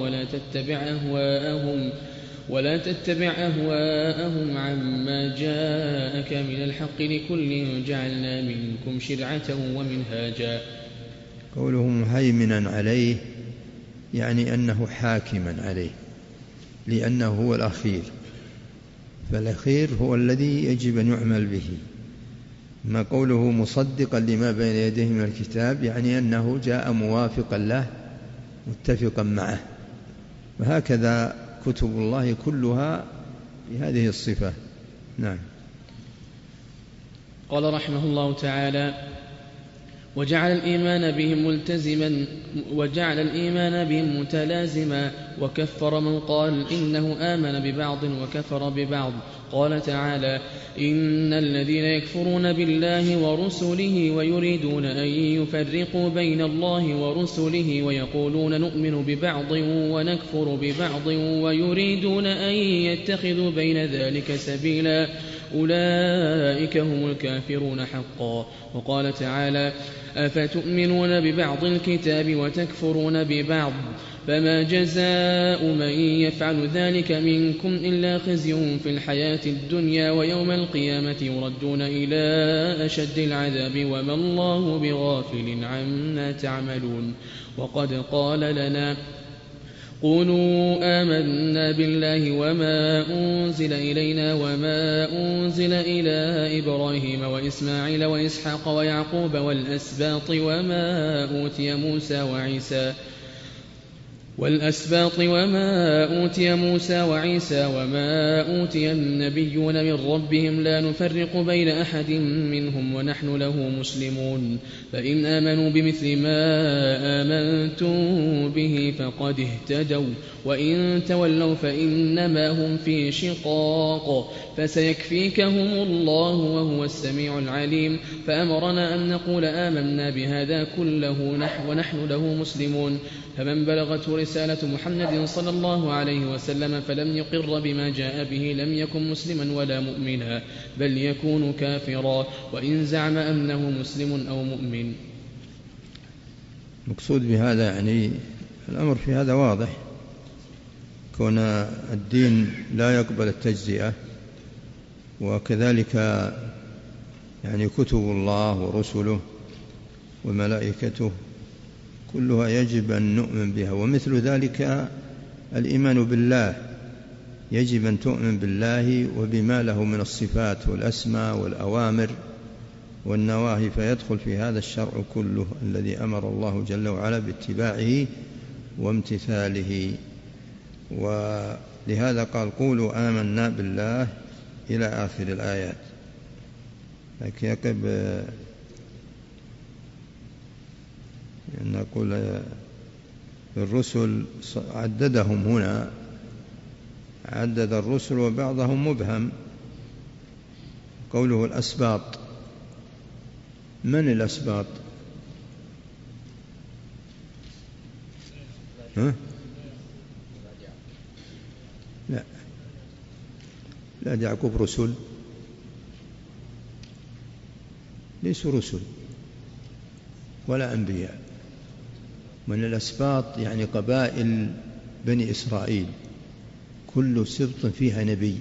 ولا تتبع أهواءهم عما جاءك من الحق لكل جعلنا منكم شرعة ومنهاجا. قوله مهيمنا عليه يعني أنه حاكما عليه، لأنه هو الأخير، فالأخير هو الذي يجب أن يعمل به. ما قوله مصدقا لما بين يديه من الكتاب يعني أنه جاء موافقا له متفقا معه، وهكذا كتب الله كلها بهذه الصفة. نعم. قال رحمه الله تعالى: وجعل الإيمان بهم متلازما، وكفر من قال إنه آمن ببعض وكفر ببعض. قال تعالى: إن الذين يكفرون بالله ورسله ويريدون أن يفرقوا بين الله ورسله ويقولون نؤمن ببعض ونكفر ببعض ويريدون أن يتخذوا بين ذلك سبيلا أولئك هم الكافرون حقا. وقال تعالى: أفتؤمنون ببعض الكتاب وتكفرون ببعض، فما جزاء من يفعل ذلك منكم إلا خزي في الحياة الدنيا ويوم القيامة يردون إلى أشد العذاب وما الله بغافل عما تعملون. وقد قال لنا: قولوا آمنا بالله وما أنزل إلينا وما أنزل إلى إبراهيم وإسماعيل وإسحاق ويعقوب والأسباط وما أوتي موسى وعيسى والأسباط وما أوتي موسى وعيسى وما أوتي النبيون من ربهم لا نفرق بين أحد منهم ونحن له مسلمون فإن آمنوا بمثل ما آمنتم به فقد اهتدوا وإن تولوا فإنما هم في شقاق فسيكفيكهم الله وهو السميع العليم فأمرنا أن نقول آمنا بهذا كله ونحن له مسلمون فمن بلغته رسالة محمد صلى الله عليه وسلم فلم يقر بما جاء به لم يكن مسلما ولا مؤمنا بل يكون كافرا وإن زعم أنه مسلم أو مؤمن. مقصود بهذا يعني الأمر في هذا واضح، كون الدين لا يقبل التجزئة، وكذلك يعني كتب الله ورسله وملائكته كلها يجب أن نؤمن بها، ومثل ذلك الإيمان بالله يجب أن تؤمن بالله وبما له من الصفات والأسماء والأوامر والنواهي، فيدخل في هذا الشرع كله الذي أمر الله جل وعلا باتباعه وامتثاله. ولهذا قال قولوا آمنا بالله إلى آخر الآيات. لكن يقب أن نقول الرسل عددهم هنا، عدد الرسل وبعضهم مبهم. قوله الأسباط، من الأسباط؟ لا يعقوب رسل، ليسوا رسل ولا أنبياء. من الأسباط يعني قبائل بني إسرائيل، كل سبط فيها نبي.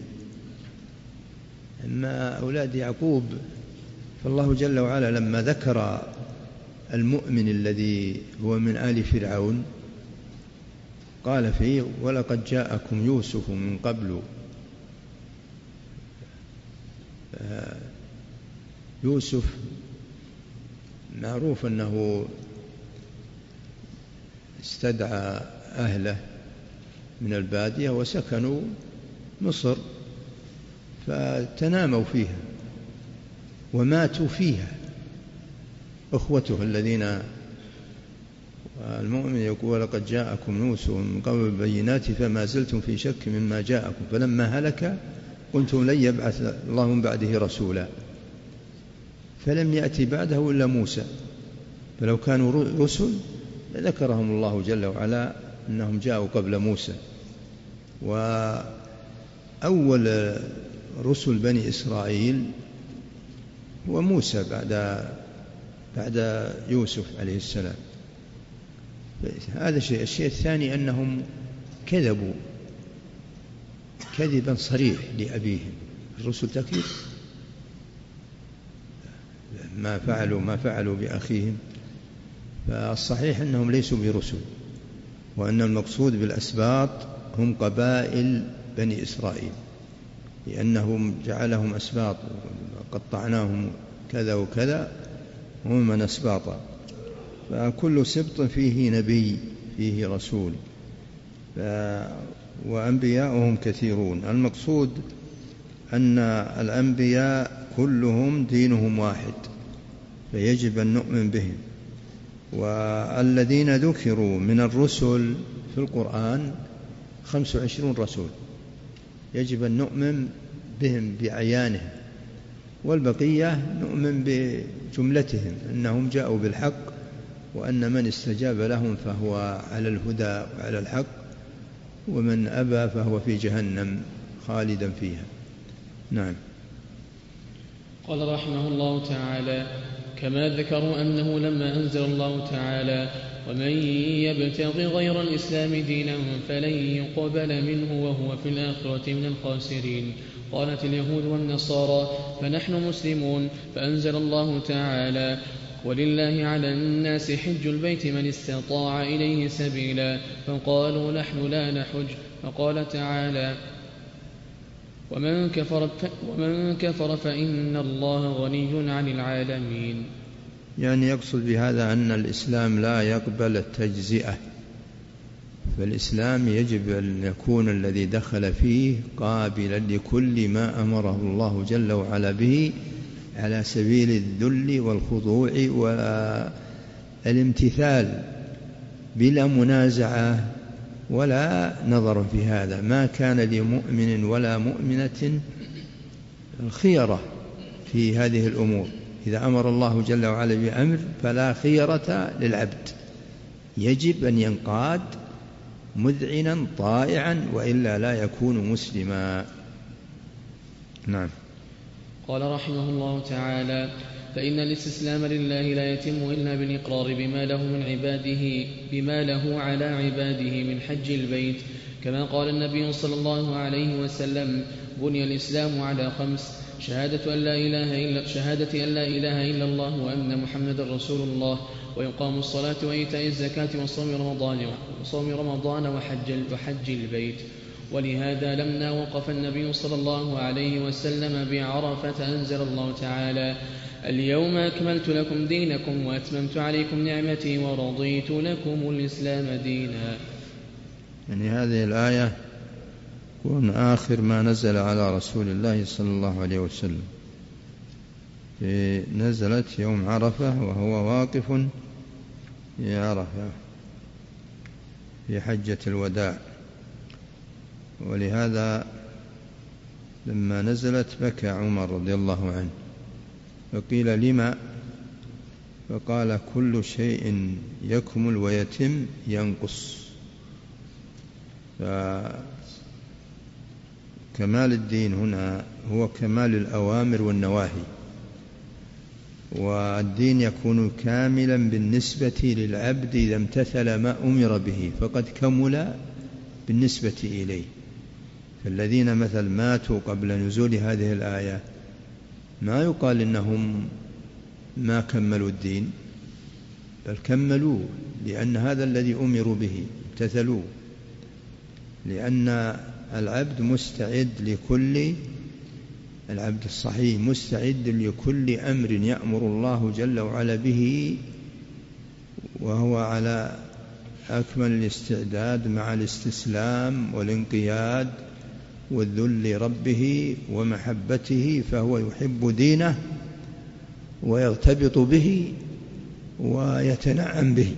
أما أولاد يعقوب فالله جل وعلا لما ذكر المؤمن الذي هو من آل فرعون قال فيه ولقد جاءكم يوسف من قبل. يوسف معروف أنه استدعى أهله من البادية وسكنوا مصر، فتناموا فيها وماتوا فيها أخوته الذين. المؤمن يقول لقد جاءكم يوسف من قبل البينات فما زلتم في شك مما جاءكم فلما هلك قلتم لن يبعث الله من بعده رسولا فلم يأتي بعده إلا موسى. فلو كانوا رسل لذكرهم الله جل وعلا أنهم جاءوا قبل موسى. وأول رسل بني إسرائيل هو موسى بعد يوسف عليه السلام. هذا شيء. الشيء الثاني أنهم كذبوا كذبا صريح لأبيهم. الرسل تكذب؟ ما فعلوا بأخيهم. فالصحيح أنهم ليسوا برسل، وأن المقصود بالأسباط هم قبائل بني إسرائيل، لأنهم جعلهم أسباط قطعناهم كذا وكذا هم من أسباط. فكل سبط فيه نبي فيه رسول، وأنبياؤهم كثيرون. المقصود أن الأنبياء كلهم دينهم واحد فيجب أن نؤمن بهم. والذين ذكروا من الرسل في القرآن 25 رسول يجب أن نؤمن بهم بعيانهم، والبقية نؤمن بجملتهم أنهم جاءوا بالحق، وأن من استجاب لهم فهو على الهدى وعلى الحق، ومن أبى فهو في جهنم خالدا فيها. نعم. قال رحمه الله تعالى: كما ذكروا أنه لما أنزل الله تعالى: ومن يبتغ غير الإسلام دينا فلن يقبل منه وهو في الآخرة من الخاسرين، قالت اليهود والنصارى فنحن مسلمون، فأنزل الله تعالى: ولله على الناس حج البيت من استطاع إليه سبيلا، فقالوا نحن لا نحج. فقال تعالى: ومن كفر فإن الله غني عن العالمين. يعني يقصد بهذا أن الإسلام لا يقبل التجزئة، فالإسلام يجب أن يكون الذي دخل فيه قابلا لكل ما أمره الله جل وعلا به على سبيل الذل والخضوع والامتثال بلا منازعة ولا نظر في هذا. ما كان لمؤمن ولا مؤمنة الخيرة في هذه الأمور. إذا أمر الله جل وعلا بأمر فلا خيرة للعبد، يجب أن ينقاد مذعنا طائعا وإلا لا يكون مسلما. نعم. قال رحمه الله تعالى: فإن الاستسلام لله لا يتم إلا بالإقرار بما له على عباده من حج البيت، كما قال النبي صلى الله عليه وسلم: بني الإسلام على 5: شهادة أن لا إله إلا الله وأن محمد رسول الله، وإقام الصلاة وإيتاء الزكاة وصوم رمضان وحج البيت. ولهذا لما وقف النبي صلى الله عليه وسلم بعرفة أنزل الله تعالى: اليوم أكملت لكم دينكم وأتممت عليكم نعمتي ورضيت لكم الإسلام دينا. يعني هذه الآية تكون آخر ما نزل على رسول الله صلى الله عليه وسلم، نزلت يوم عرفة وهو واقف في عرفة في حجة الوداع. ولهذا لما نزلت بكى عمر رضي الله عنه، فقيل: لما؟ فقال: كل شيء يكمل ويتم ينقص. فكمال الدين هنا هو كمال الأوامر والنواهي، والدين يكون كاملا بالنسبة للعبد إذا امتثل ما أمر به فقد كمل بالنسبة إليه. فالذين مثل ماتوا قبل نزول هذه الآية ما يقال إنهم ما كملوا الدين، بل كملوا، لأن هذا الذي أمروا به امتثلوا، لأن العبد الصحيح مستعد لكل أمر يأمر الله جل وعلا به، وهو على أكمل الاستعداد مع الاستسلام والانقياد والذل لربه ومحبته، فهو يحب دينه ويرتبط به ويتنعم به،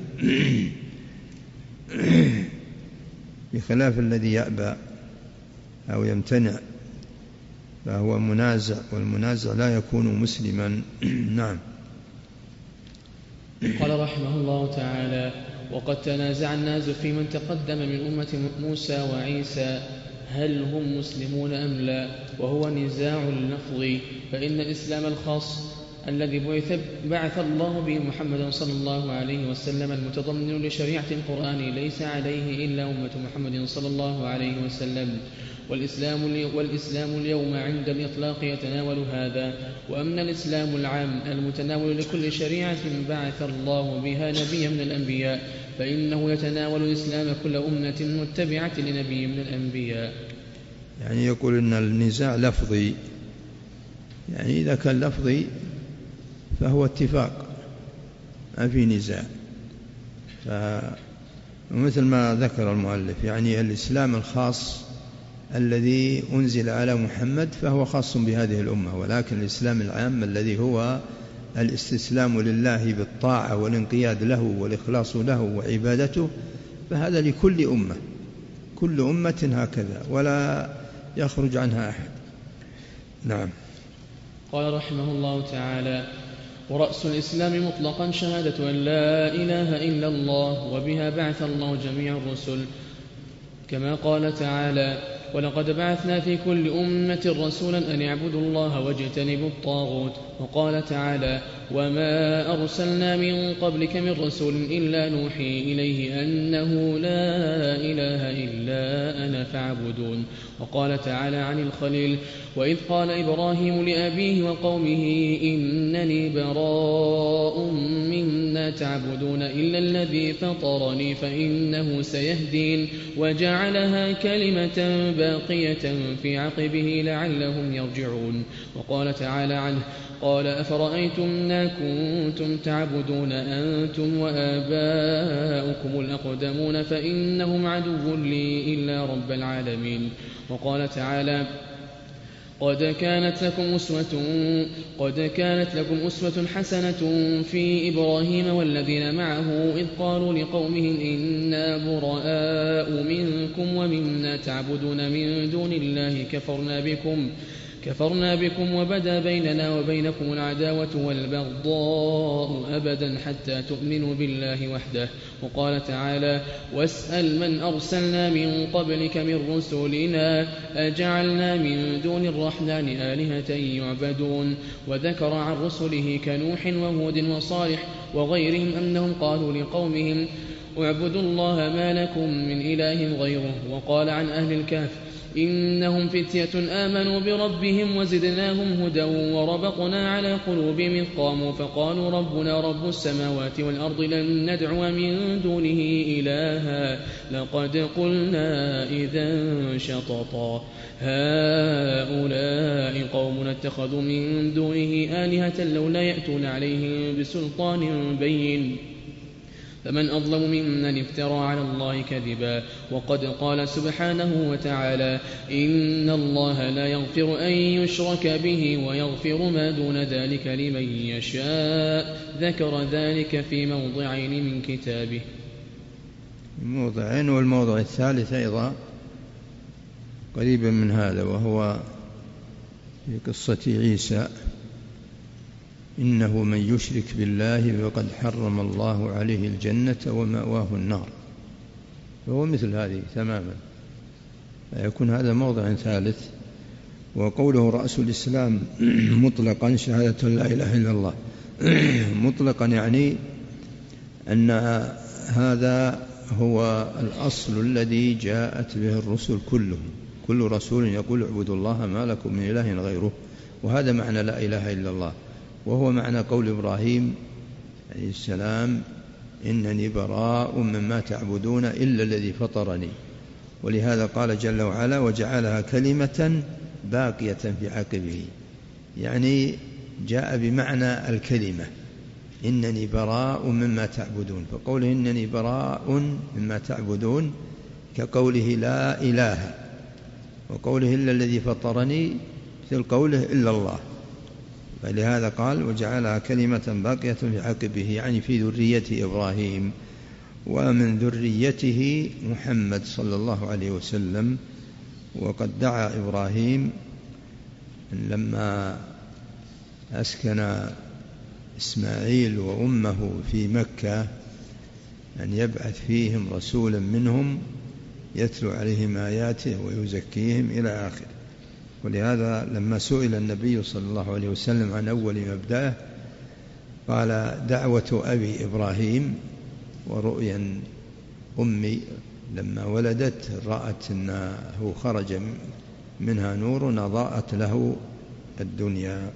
بخلاف الذي يأبى أو يمتنع فهو منازع، والمنازع لا يكون مسلما. نعم. قال رحمه الله تعالى: وقد تنازع الناس في من تقدم من أمة موسى وعيسى هل هم مسلمون أم لا، وهو نزاع لفظي، فإن الإسلام الخاص الذي بعث الله به محمد صلى الله عليه وسلم المتضمن لشريعة القرآن ليس عليه إلا أمة محمد صلى الله عليه وسلم، والإسلام اليوم عند الإطلاق يتناول هذا. وأما الإسلام العام المتناول لكل شريعة بعث الله بها نبيا من الأنبياء فإنه يتناول إسلام كل أمة متبعة لنبي من الأنبياء. يعني يقول إن النزاع لفظي، يعني إذا كان لفظي فهو اتفاق ما في نزاع، مثل ما ذكر المؤلف، يعني الإسلام الخاص الذي أنزل على محمد فهو خاص بهذه الأمة، ولكن الإسلام العام الذي هو الاستسلام لله بالطاعة والانقياد له والإخلاص له وعبادته فهذا لكل أمة، كل أمة هكذا ولا يخرج عنها أحد. نعم. قال رحمه الله تعالى: ورأس الإسلام مطلقا شهادة أن لا إله إلا الله، وبها بعث الله جميع الرسل، كما قال تعالى: ولقد بعثنا في كل أمة رسولا أن يعبدوا الله واجتنبوا الطاغوت. وقال تعالى: وما أرسلنا من قبلك من رسول إلا نوحي إليه أنه لا إله إلا أنا فاعبدون. وقال تعالى عن الخليل: وإذ قال إبراهيم لأبيه وقومه إنني براء مما تعبدون إلا الذي فطرني فإنه سيهدين، وجعلها كلمة باقية في عقبه لعلهم يرجعون. وقال تعالى عنه: قال أفرأيتم ما كنتم تعبدون أنتم وآباؤكم الأقدمون فإنهم عدو لي إلا رب العالمين. وقال تعالى قد كانت لكم أسوة حسنة في إبراهيم والذين معه إذ قالوا لقومهم إنا براء منكم ومما تعبدون من دون الله كفرنا بكم وبدا بيننا وبينكم العداوة والبغضاء أبدا حتى تؤمنوا بالله وحده. وقال تعالى واسأل من أرسلنا من قبلك من رسلنا أجعلنا من دون الرحمن آلهة يعبدون. وذكر عن رسله كنوح وهود وصالح وغيرهم أنهم قالوا لقومهم اعبدوا الله ما لكم من إله غيره. وقال عن أهل الكهف إنهم فتية آمنوا بربهم وزدناهم هدى وربطنا على قلوبهم إذ قاموا فقالوا ربنا رب السماوات والأرض لن ندعو من دونه إلها لقد قلنا إذا شططا هؤلاء قوم اتخذوا من دونه آلهة لولا يأتون عليهم بسلطان بين فمن أظلم ممن افترى على الله كذبا. وقد قال سبحانه وتعالى إن الله لا يغفر أن يشرك به ويغفر ما دون ذلك لمن يشاء. ذكر ذلك في موضعين من كتابه. موضعين، والموضع الثالث أيضا قريبا من هذا وهو في قصة عيسى إنه من يشرك بالله فقد حرم الله عليه الجنة ومأواه النار، فهو مثل هذه تماما، يكون هذا موضع ثالث. وقوله رأس الإسلام مطلقا شهادة لا إله إلا الله مطلقا يعني أن هذا هو الأصل الذي جاءت به الرسل كلهم، كل رسول يقول اعبدوا الله ما لكم من إله غيره، وهذا معنى لا إله إلا الله، وهو معنى قول إبراهيم عليه السلام إنني براء مما تعبدون إلا الذي فطرني. ولهذا قال جل وعلا وجعلها كلمة باقية في عقبه، يعني جاء بمعنى الكلمة إنني براء مما تعبدون، فقوله إنني براء مما تعبدون كقوله لا إله، وقوله إلا الذي فطرني مثل قوله إلا الله، فلهذا قال وجعلها كلمة باقية في عقبه، يعني في ذرية إبراهيم ومن ذريته محمد صلى الله عليه وسلم. وقد دعا إبراهيم لما أسكن إسماعيل وأمه في مكة أن يبعث فيهم رسولا منهم يتلو عليهم آياته ويزكيهم إلى آخره. ولهذا لما سئل النبي صلى الله عليه وسلم عن أول مبدأه قال دعوة أبي إبراهيم ورؤيا أمي لما ولدت رأت أنه خرج منها نور أضاءت له الدنيا.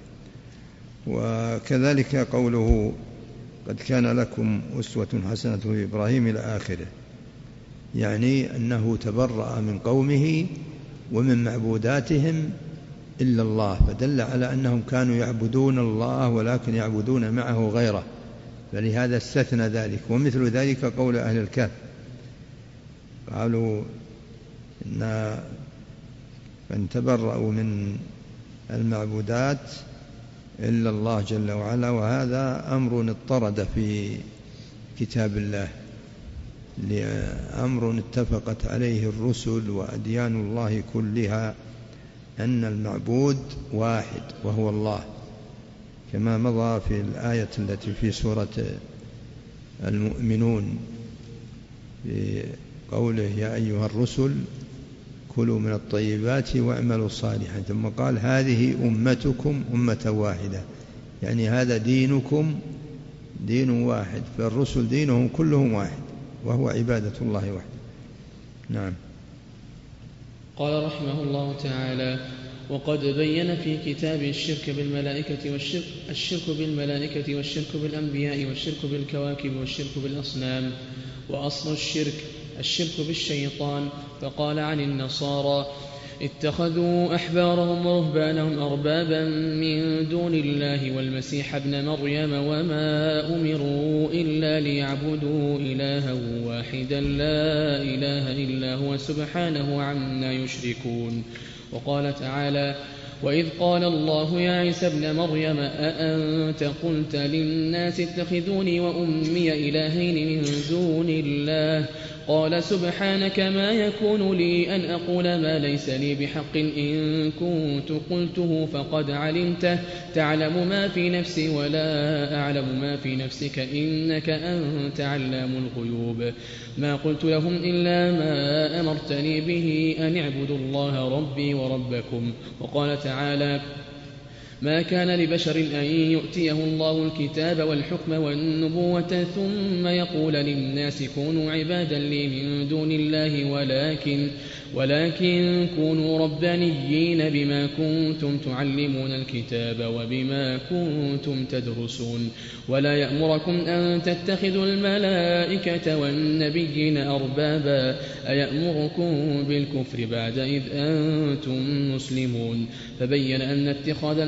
وكذلك قوله قد كان لكم أسوة حسنة في إبراهيم إلى آخره، يعني أنه تبرأ من قومه ومن معبوداتهم إلا الله، فدل على أنهم كانوا يعبدون الله ولكن يعبدون معه غيره، فلهذا استثنى ذلك. ومثل ذلك قول أهل الكهف قالوا أن تبرأوا من المعبودات إلا الله جل وعلا، وهذا أمر اضطرد في كتاب الله، لأمر اتفقت عليه الرسل وأديان الله كلها أن المعبود واحد وهو الله، كما مضى في الآية التي في سورة المؤمنون بقوله يا أيها الرسل كلوا من الطيبات واعملوا صالحا، ثم قال هذه أمتكم أمة واحدة، يعني هذا دينكم دين واحد، فالرسل دينهم كلهم واحد وهو عبادة الله وحده. نعم. قال رحمه الله تعالى وقد بين في كتاب الشرك بالملائكة والشرك بالأنبياء والشرك بالكواكب والشرك بالأصنام. وأصل الشرك بالشيطان. فقال عن النصارى اتخذوا أحبارهم ورهبانهم أربابا من دون الله والمسيح ابن مريم وما أمروا إلا ليعبدوا إلها واحدا لا إله إلا هو سبحانه عما يشركون. وقال تعالى: وإذ قال الله يا عيسى ابن مريم أأنت قلت للناس اتخذوني وأمي إلهين من دون الله قال سبحانك ما يكون لي أن أقول ما ليس لي بحق إن كنت قلته فقد علمته تعلم ما في نفسي ولا أعلم ما في نفسك إنك أنت علام الغيوب. ما قلت لهم إلا ما أمرتني به أن اعبدوا الله ربي وربكم. وقال تعالى: ما كان لبشر أن يؤتيه الله الكتاب والحكم والنبوة ثم يقول للناس كونوا عبادا لي من دون الله ولكن كونوا ربانيين بما كنتم تعلمون الكتاب وبما كنتم تدرسون. ولا يأمركم أن تتخذوا الملائكة والنبيين أربابا أيأمركم بالكفر بعد إذ أنتم مسلمون. فبين أن اتخاذ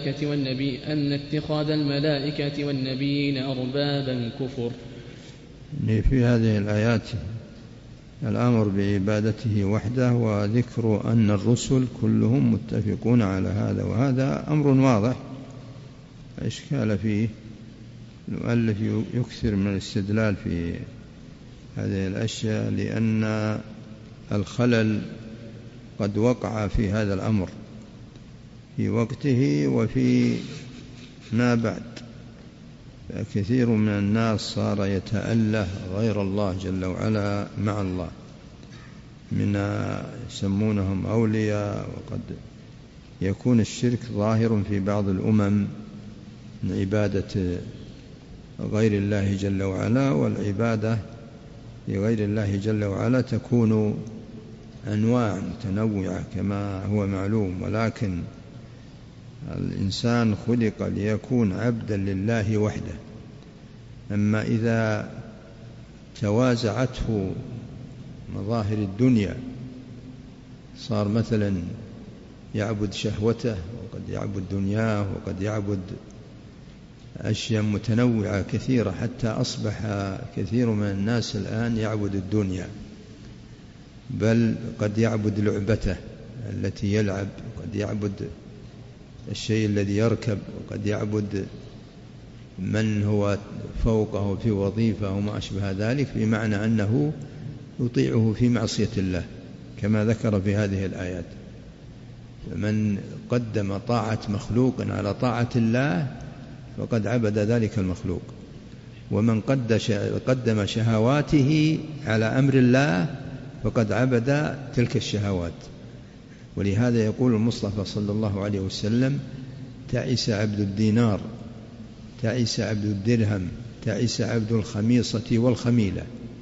الملائكة والنبيين أربابا كفر. في هذه الآيات الأمر بعبادته وحده وذكر أن الرسل كلهم متفقون على هذا، وهذا أمر واضح إشكال فيه. المؤلف يكثر من الاستدلال في هذه الأشياء لأن الخلل قد وقع في هذا الأمر في وقته وفي ما بعد. كثير من الناس صار يتأله غير الله جل وعلا مع الله، من يسمونهم أولياء، وقد يكون الشرك ظاهر في بعض الأمم من عبادة غير الله جل وعلا. والعبادة لغير الله جل وعلا تكون أنواع متنوعة كما هو معلوم، ولكن الإنسان خلق ليكون عبدا لله وحده. أما إذا توازعته مظاهر الدنيا صار مثلا يعبد شهوته وقد يعبد دنياه وقد يعبد أشياء متنوعة كثيرة، حتى أصبح كثير من الناس الآن يعبد الدنيا، بل قد يعبد لعبته التي يلعب، وقد يعبد الشيء الذي يركب، وقد يعبد من هو فوقه في وظيفة وما أشبه ذلك، بمعنى أنه يطيعه في معصية الله كما ذكر في هذه الآيات. من قدم طاعة مخلوق على طاعة الله فقد عبد ذلك المخلوق، ومن قدم شهواته على أمر الله فقد عبد تلك الشهوات. ولهذا يقول المصطفى صلى الله عليه وسلم: تعس عبد الدينار، تعس عبد الدرهم، تعس عبد الخميصة والخميلة.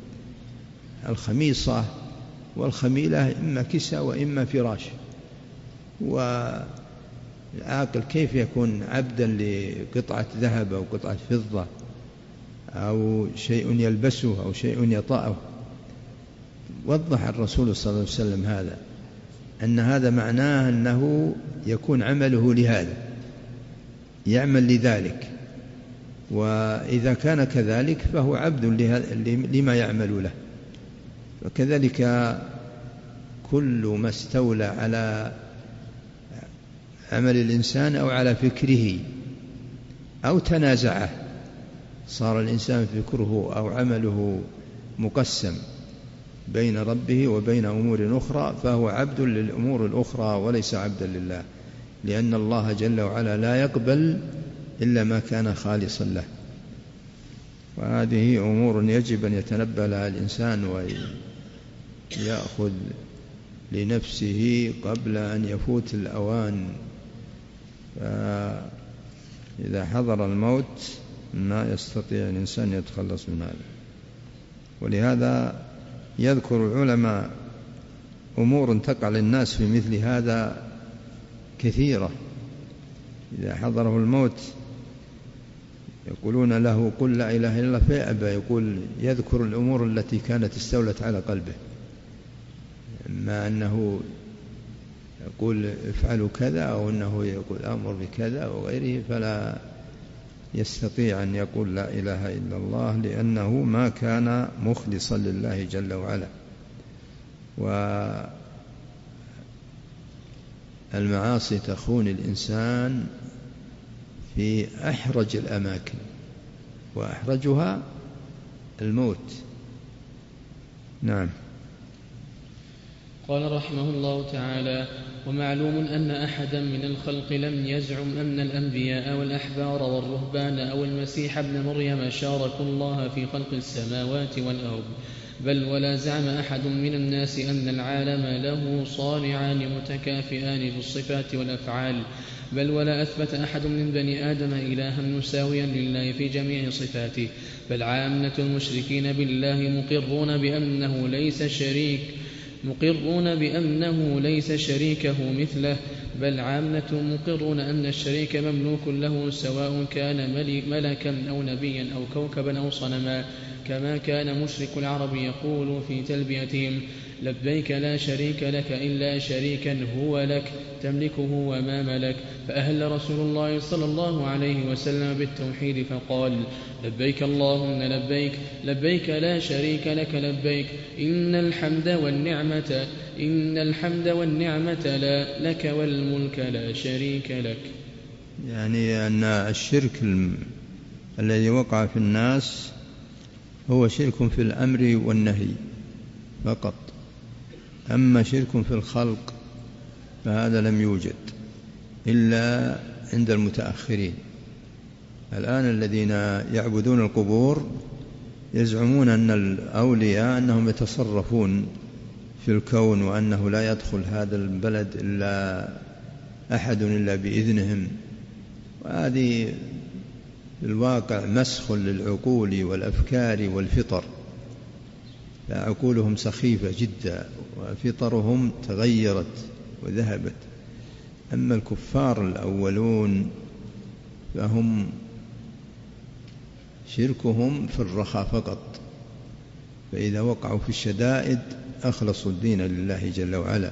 الخميصة والخميلة إما كسى وإما فراش، والعاقل كيف يكون عبدا لقطعة ذهب أو قطعة فضة أو شيء يلبسه أو شيء يطأه؟ وضح الرسول صلى الله عليه وسلم هذا، أن هذا معناه أنه يكون عمله لهذا، يعمل لذلك، وإذا كان كذلك فهو عبد لما يعمل له. وكذلك كل ما استولى على عمل الإنسان أو على فكره أو تنازعه، صار الإنسان فكره أو عمله مقسم بين ربه وبين أمور أخرى، فهو عبد للأمور الأخرى وليس عبدا لله، لأن الله جل وعلا لا يقبل إلا ما كان خالصا له. وهذه أمور يجب أن يتنبه لها الإنسان ويأخذ لنفسه قبل أن يفوت الأوان. فإذا حضر الموت ما يستطيع الإنسان يتخلص من هذا. ولهذا يذكر العلماء أمور تقع للناس في مثل هذا كثيرة. إذا حضره الموت يقولون له: قل لا إله إلا الله، فيأبى، يقول يذكر الأمور التي كانت استولت على قلبه، ما أنه يقول افعلوا كذا أو أنه يقول أمر بكذا وغيره، فلا يستطيع أن يقول لا إله إلا الله، لأنه ما كان مخلصا لله جل وعلا. والمعاصي تخون الإنسان في أحرج الأماكن، وأحرجها الموت. نعم. قال رحمه الله تعالى: ومعلوم أن أحدا من الخلق لم يزعم أن الأنبياء والأحبار والرهبان أو المسيح ابن مريم شاركوا الله في خلق السماوات والأرض، بل ولا زعم أحد من الناس أن العالم له صانعان متكافئان في الصفات والأفعال، بل ولا أثبت أحد من بني آدم إلها مساويا لله في جميع صفاته، بل عامة المشركين بالله مقرون بأنه ليس شريكه مثله، بل عامة مقرون أن الشريك مملوك له، سواء كان ملكا أو نبيا أو كوكبا أو صنما، كما كان مشرك العرب يقول في تلبيتهم: لبيك لا شريك لك إلا شريكا هو لك تملكه وما ملك. فأهل رسول الله صلى الله عليه وسلم بالتوحيد فقال: لبيك اللهم لبيك، لبيك لا شريك لك لبيك، إن الحمد والنعمة لا لك والملك لا شريك لك. يعني أن الشرك الذي وقع في الناس هو شرك في الأمر والنهي فقط، أما شرك في الخلق فهذا لم يوجد إلا عند المتأخرين. الآن الذين يعبدون القبور يزعمون أن الأولياء أنهم يتصرفون في الكون، وأنه لا يدخل هذا البلد إلا أحد إلا بإذنهم، وهذه في الواقع مسخ للعقول والأفكار والفطر، عقولهم سخيفة جدا وفطرهم تغيرت وذهبت. أما الكفار الأولون فهم شركهم في الرخاء فقط، فإذا وقعوا في الشدائد أخلصوا الدين لله جل وعلا،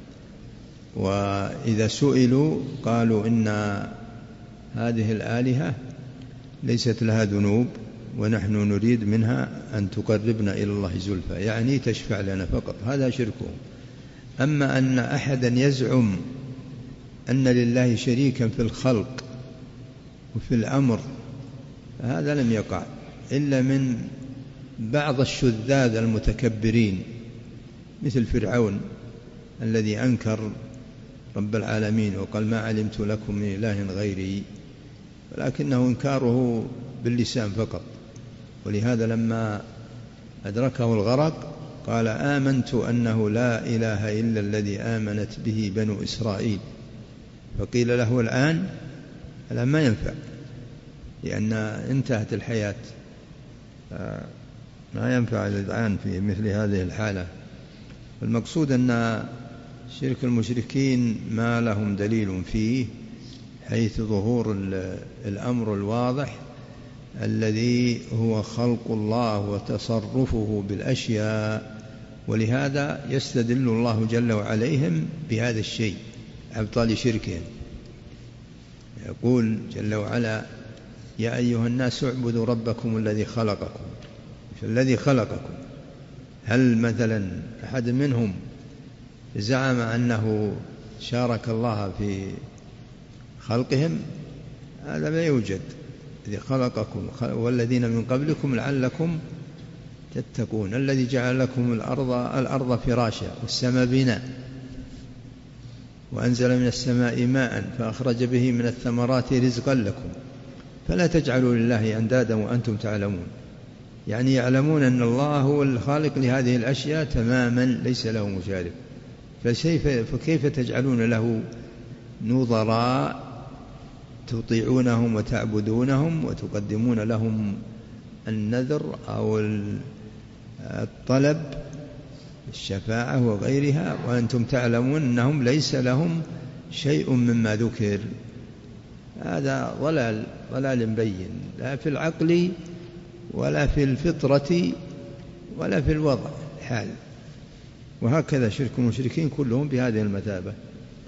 وإذا سئلوا قالوا إن هذه الآلهة ليست لها ذنوب ونحن نريد منها أن تقربنا إلى الله زلفى، يعني تشفع لنا فقط، هذا شركهم. أما أن أحدا يزعم أن لله شريكا في الخلق وفي الأمر هذا لم يقع إلا من بعض الشذاذ المتكبرين، مثل فرعون الذي أنكر رب العالمين وقال: ما علمت لكم من إله غيري، ولكنه إنكاره باللسان فقط. ولهذا لما أدركه الغرق قال: آمنت أنه لا إله إلا الذي آمنت به بنو إسرائيل. فقيل له الآن ما ينفع، لأن انتهت الحياة، ما ينفع الآن في مثل هذه الحالة. المقصود أن شرك المشركين ما لهم دليل فيه، حيث ظهور الأمر الواضح الذي هو خلق الله وتصرفه بالأشياء، ولهذا يستدل الله جل وعليهم بهذا الشيء أبطال شركهم. يقول جل وعلا: يا أيها الناس اعبدوا ربكم الذي خلقكم. فالذي خلقكم، هل مثلا أحد منهم زعم أنه شارك الله في خلقهم؟ هذا ما يوجد. الذي خلقكم والذين من قبلكم لعلكم تتقون، الذي جعل لكم الأرض فراشا والسماء بناء، وأنزل من السماء ماء فأخرج به من الثمرات رزقا لكم، فلا تجعلوا لله أندادا وأنتم تعلمون. يعني يعلمون أن الله هو الخالق لهذه الأشياء تماما، ليس له مشارك، فكيف تجعلون له نظراء تطيعونهم وتعبدونهم وتقدمون لهم النذر أو الطلب، الشفاعة وغيرها، وأنتم تعلمون أنهم ليس لهم شيء مما ذكر. هذا ضلال بين، لا في العقل ولا في الفطرة ولا في الوضع حال. وهكذا شرك المشركين كلهم بهذه المثابة.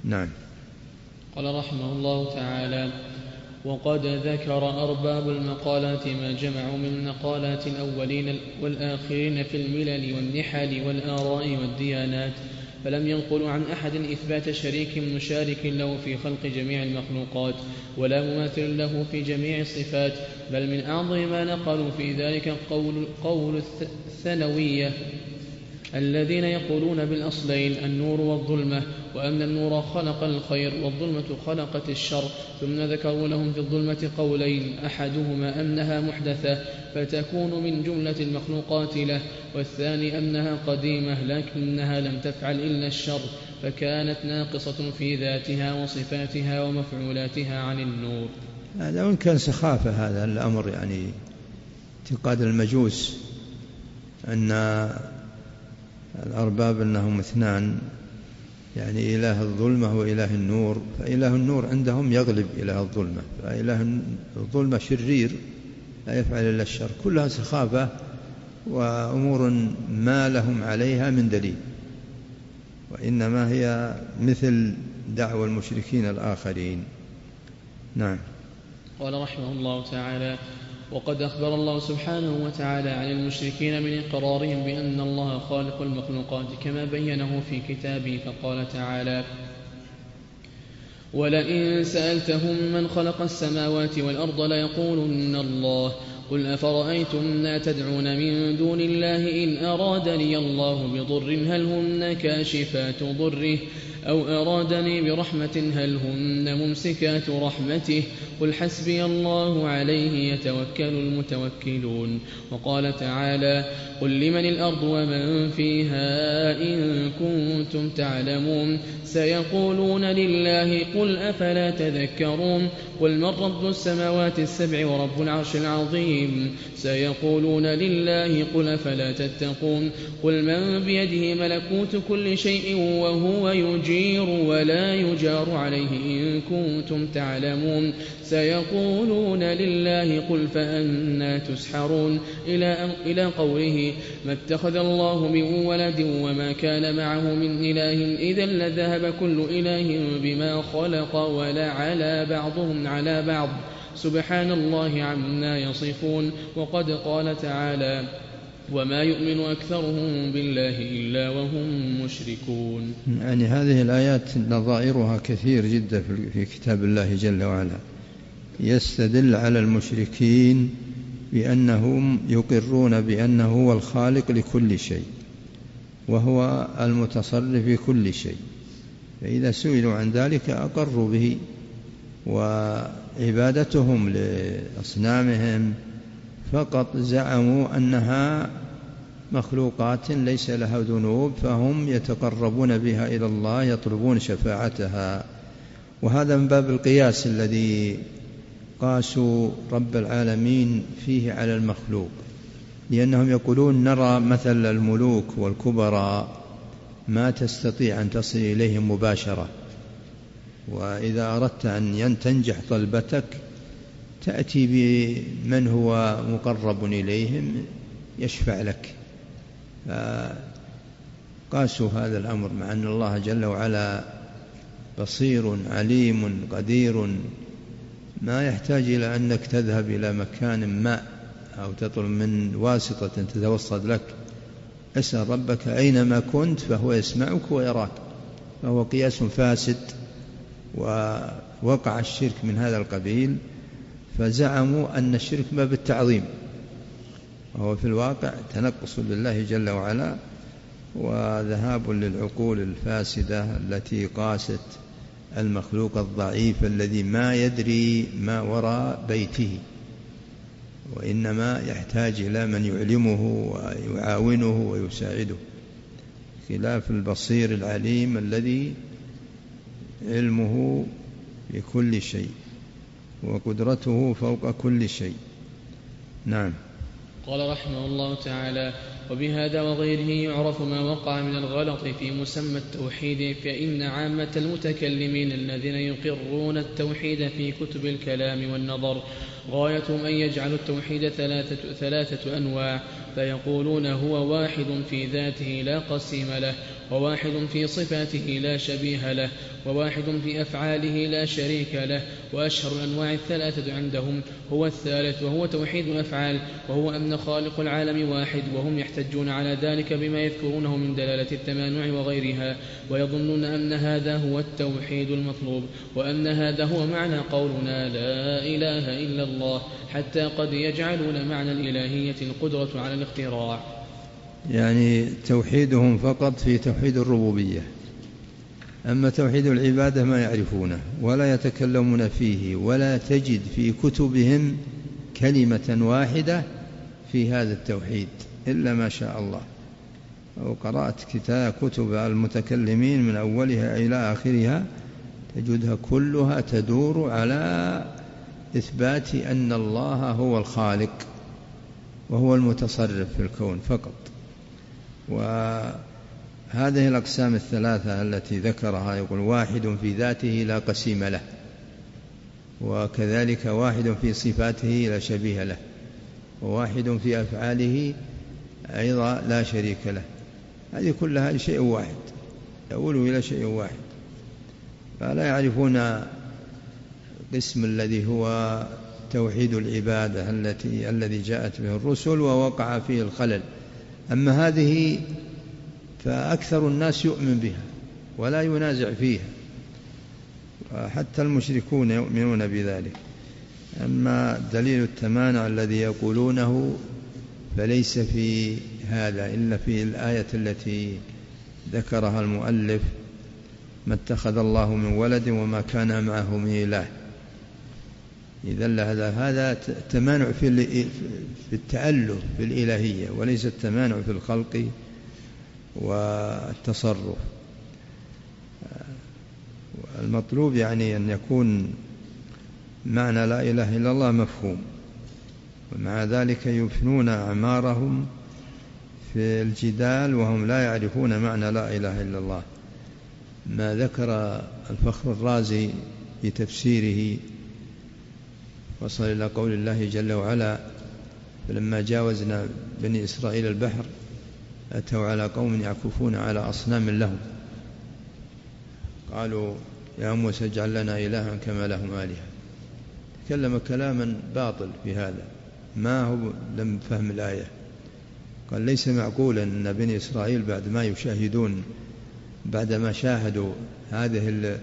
نعم. قال رحمه الله تعالى: وقد ذكر أرباب المقالات ما جمعوا من مقالات الأولين والآخرين في الملل والنحل والآراء والديانات، فلم ينقلوا عن أحد إثبات شريك مشارك له في خلق جميع المخلوقات ولا مماثل له في جميع الصفات، بل من أعظم ما نقلوا في ذلك قول الثانوية الذين يقولون بالأصلين النور والظلمة، وأن النور خلق الخير والظلمة خلقت الشر، ثم ذكروا لهم في الظلمة قولين: أحدهما أنها محدثة فتكون من جملة المخلوقات له، والثاني أنها قديمة لكنها لم تفعل إلا الشر فكانت ناقصة في ذاتها وصفاتها ومفعولاتها عن النور. هذا وإن كان سخافة هذا الأمر، يعني اعتقاد المجوس أن الأرباب أنهم اثنان، يعني إله الظلمة وإله النور، فإله النور عندهم يغلب إله الظلمة، فإله الظلمة شرير لا يفعل إلا الشر. كلها سخافة وأمور ما لهم عليها من دليل، وإنما هي مثل دعوى المشركين الآخرين. نعم. قال رحمه الله تعالى: وقد أخبر الله سبحانه وتعالى عن المشركين من إقرارهم بأن الله خالق المخلوقات كما بينه في كتابه، فقال تعالى: ولئن سألتهم من خلق السماوات والأرض ليقولن الله قل أفرأيتم ما تدعون من دون الله إن أرادني الله بضر هل هن كاشفات ضره أو أرادني برحمة هل هن ممسكات رحمته قل حسبي الله عليه يتوكل المتوكلون. وقال تعالى: قل لمن الأرض ومن فيها إن كنتم تعلمون سيقولون لله قل أفلا تذكرون قل من رب السماوات السبع ورب العرش العظيم سيقولون لله قل أفلا تتقون قل من بيده ملكوت كل شيء وهو يجير ولا يجار عليه إن كنتم تعلمون سيقولون لله قل فأنى تسحرون إلى قوله: ما اتخذ الله من ولد وما كان معه من إله إذا لذهب كل إله بما خلق ولعلى بعضهم على بعض سبحان الله عما يصفون. وقد قال تعالى: وما يؤمن أكثرهم بالله إلا وهم مشركون. يعني هذه الآيات نظائرها كثير جدا في كتاب الله جل وعلا، يستدل على المشركين بأنهم يقرون بأنه هو الخالق لكل شيء وهو المتصرف في كل شيء، فإذا سئلوا عن ذلك أقروا به. وعبادتهم لأصنامهم فقط زعموا أنها مخلوقات ليس لها ذنوب، فهم يتقربون بها إلى الله يطلبون شفاعتها. وهذا من باب القياس الذي قاسوا رب العالمين فيه على المخلوق، لأنهم يقولون نرى مثل الملوك والكبراء ما تستطيع أن تصل إليهم مباشرة، وإذا أردت أن تنجح طلبتك تأتي بمن هو مقرب إليهم يشفع لك. قاسوا هذا الأمر، مع أن الله جل وعلا بصير عليم قدير، ما يحتاج إلى أنك تذهب إلى مكان ما أو تطلب من واسطة تتوصل لك، اسأل ربك أينما كنت فهو يسمعك ويراك. فهو قياس فاسد، ووقع الشرك من هذا القبيل، فزعموا أن الشرك ما بالتعظيم، وهو في الواقع تنقص لله جل وعلا وذهاب للعقول الفاسدة التي قاست المخلوق الضعيف الذي ما يدري ما وراء بيته، وإنما يحتاج إلى من يعلمه ويعاونه ويساعده، خلاف البصير العليم الذي علمه بكل شيء وقدرته فوق كل شيء. نعم. قال رحمه الله تعالى: وبهذا وغيره يعرف ما وقع من الغلط في مسمى التوحيد، فإن عامة المتكلمين الذين يقرون التوحيد في كتب الكلام والنظر غايتهم أن يجعلوا التوحيد ثلاثة أنواع: فيقولون هو واحد في ذاته لا قسيم له، وواحد في صفاته لا شبيه له، وواحد في أفعاله لا شريك له. وأشهر الأنواع الثلاثة عندهم هو الثالث، وهو توحيد الأفعال، وهو أن خالق العالم واحد، وهم يحتجون على ذلك بما يذكرونه من دلالة التمانع وغيرها، ويظنون أن هذا هو التوحيد المطلوب، وأن هذا هو معنى قولنا لا إله إلا الله، حتى قد يجعلون معنى الإلهية القدرة على الاختراع. يعني توحيدهم فقط في توحيد الربوبية، أما توحيد العبادة ما يعرفونه ولا يتكلمون فيه، ولا تجد في كتبهم كلمة واحدة في هذا التوحيد إلا ما شاء الله. وقرأت كتب المتكلمين من أولها إلى آخرها تجدها كلها تدور على إثبات أن الله هو الخالق وهو المتصرف في الكون فقط. وهذه الأقسام الثلاثة التي ذكرها، يقول واحد في ذاته لا قسيم له، وكذلك واحد في صفاته لا شبيه له، وواحد في أفعاله أيضا لا شريك له. هذه كلها شيء واحد، يقول إلى شيء واحد، فلا يعرفون القسم الذي هو توحيد العبادة الذي جاءت به الرسل ووقع فيه الخلل. أما هذه فأكثر الناس يؤمن بها ولا ينازع فيها، وحتى المشركون يؤمنون بذلك. أما دليل التمانع الذي يقولونه فليس في هذا إلا في الآية التي ذكرها المؤلف: ما اتخذ الله من ولد وما كان معه من إله. إذا هذا تمانع في التأله في الإلهية، وليس التمانع في الخلق والتصرف. المطلوب يعني أن يكون معنى لا إله إلا الله مفهوم، ومع ذلك يفنون أعمارهم في الجدال وهم لا يعرفون معنى لا إله إلا الله. ما ذكر الفخر الرازي في تفسيره وصل إلى قول الله جل وعلا: فلما جاوزنا بني إسرائيل البحر أتوا على قوم يعكفون على أصنام لهم قالوا يا موسى اجعل لنا إلها كما لهم آلهة. تكلم كلاما باطل في هذا، ما هو لم فهم الآية. قال ليس معقولا أن بني إسرائيل بعد ما شاهدوا هذه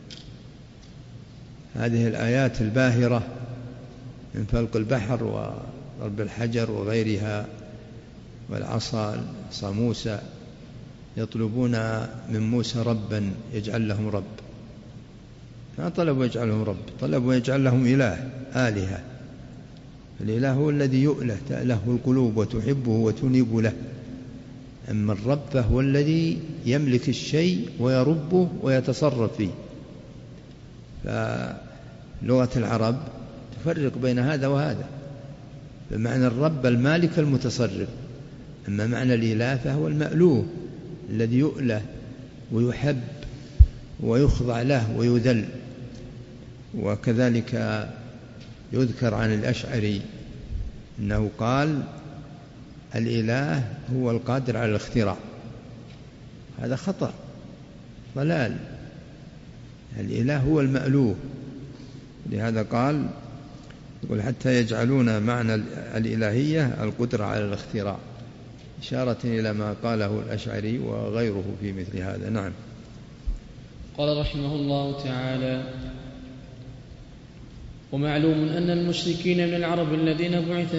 الآيات الباهرة من فلق البحر وضرب الحجر وغيرها والعصا موسى، يطلبون من موسى ربا يجعل لهم رب. ما طلبوا يجعلهم رب، طلبوا يجعل لهم آلهة. الإله هو الذي يؤله، تأله القلوب وتحبه وتنيب له. أما الرب فهو الذي يملك الشيء ويربه ويتصرف فيه. فلغة العرب تفرق بين هذا وهذا، فمعنى الرب المالك المتصرف، أما معنى الإله فهو المألوه الذي يؤله ويحب ويخضع له ويذل. وكذلك يذكر عن الأشعري أنه قال الإله هو القادر على الاختراع. هذا خطأ، ضلال. الإله هو المألوه، لهذا قال يقول حتى يجعلون معنى الإلهية القدرة على الاختراع، إشارة إلى ما قاله الأشعري وغيره في مثل هذا. نعم. قال رحمه الله تعالى: ومعلوم أن المشركين من العرب الذين بعث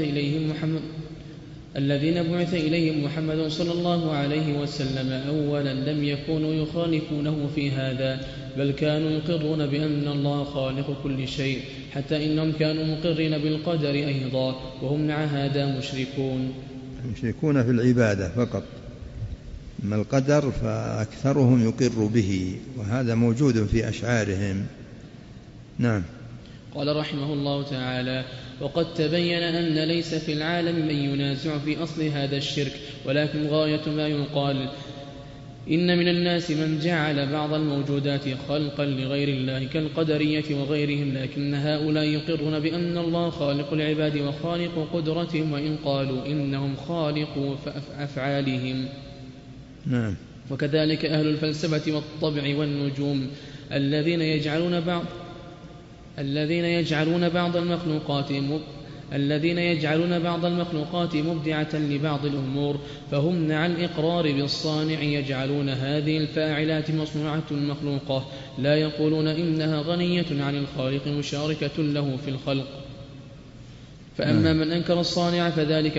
إليهم محمد صلى الله عليه وسلم أولا لم يكونوا يخالفونه في هذا، بل كانوا يقرون بأن الله خالق كل شيء، حتى إنهم كانوا مقرين بالقدر أيضا، وهم مع هذا مشركون في العبادة فقط. أما القدر فأكثرهم يقر به، وهذا موجود في أشعارهم. نعم. قال رحمه الله تعالى: وقد تبين أن ليس في العالم من ينازع في أصل هذا الشرك، ولكن غاية ما يقال إن من الناس من جعل بعض الموجودات خلقا لغير الله كالقدرية وغيرهم، لكن هؤلاء يقرون بأن الله خالق العباد وخالق قدرتهم، وإن قالوا إنهم خالقوا أفعالهم. نعم. وكذلك أهل الفلسفة والطبع والنجوم الذين يجعلون بعض المخلوقات مبدعة لبعض الأمور، فهم مع الإقرار بالصانع يجعلون هذه الفاعلات مصنوعة مخلوقة، لا يقولون إنها غنية عن الخالق مشاركة له في الخلق. فأما من أنكر الصانع فذلك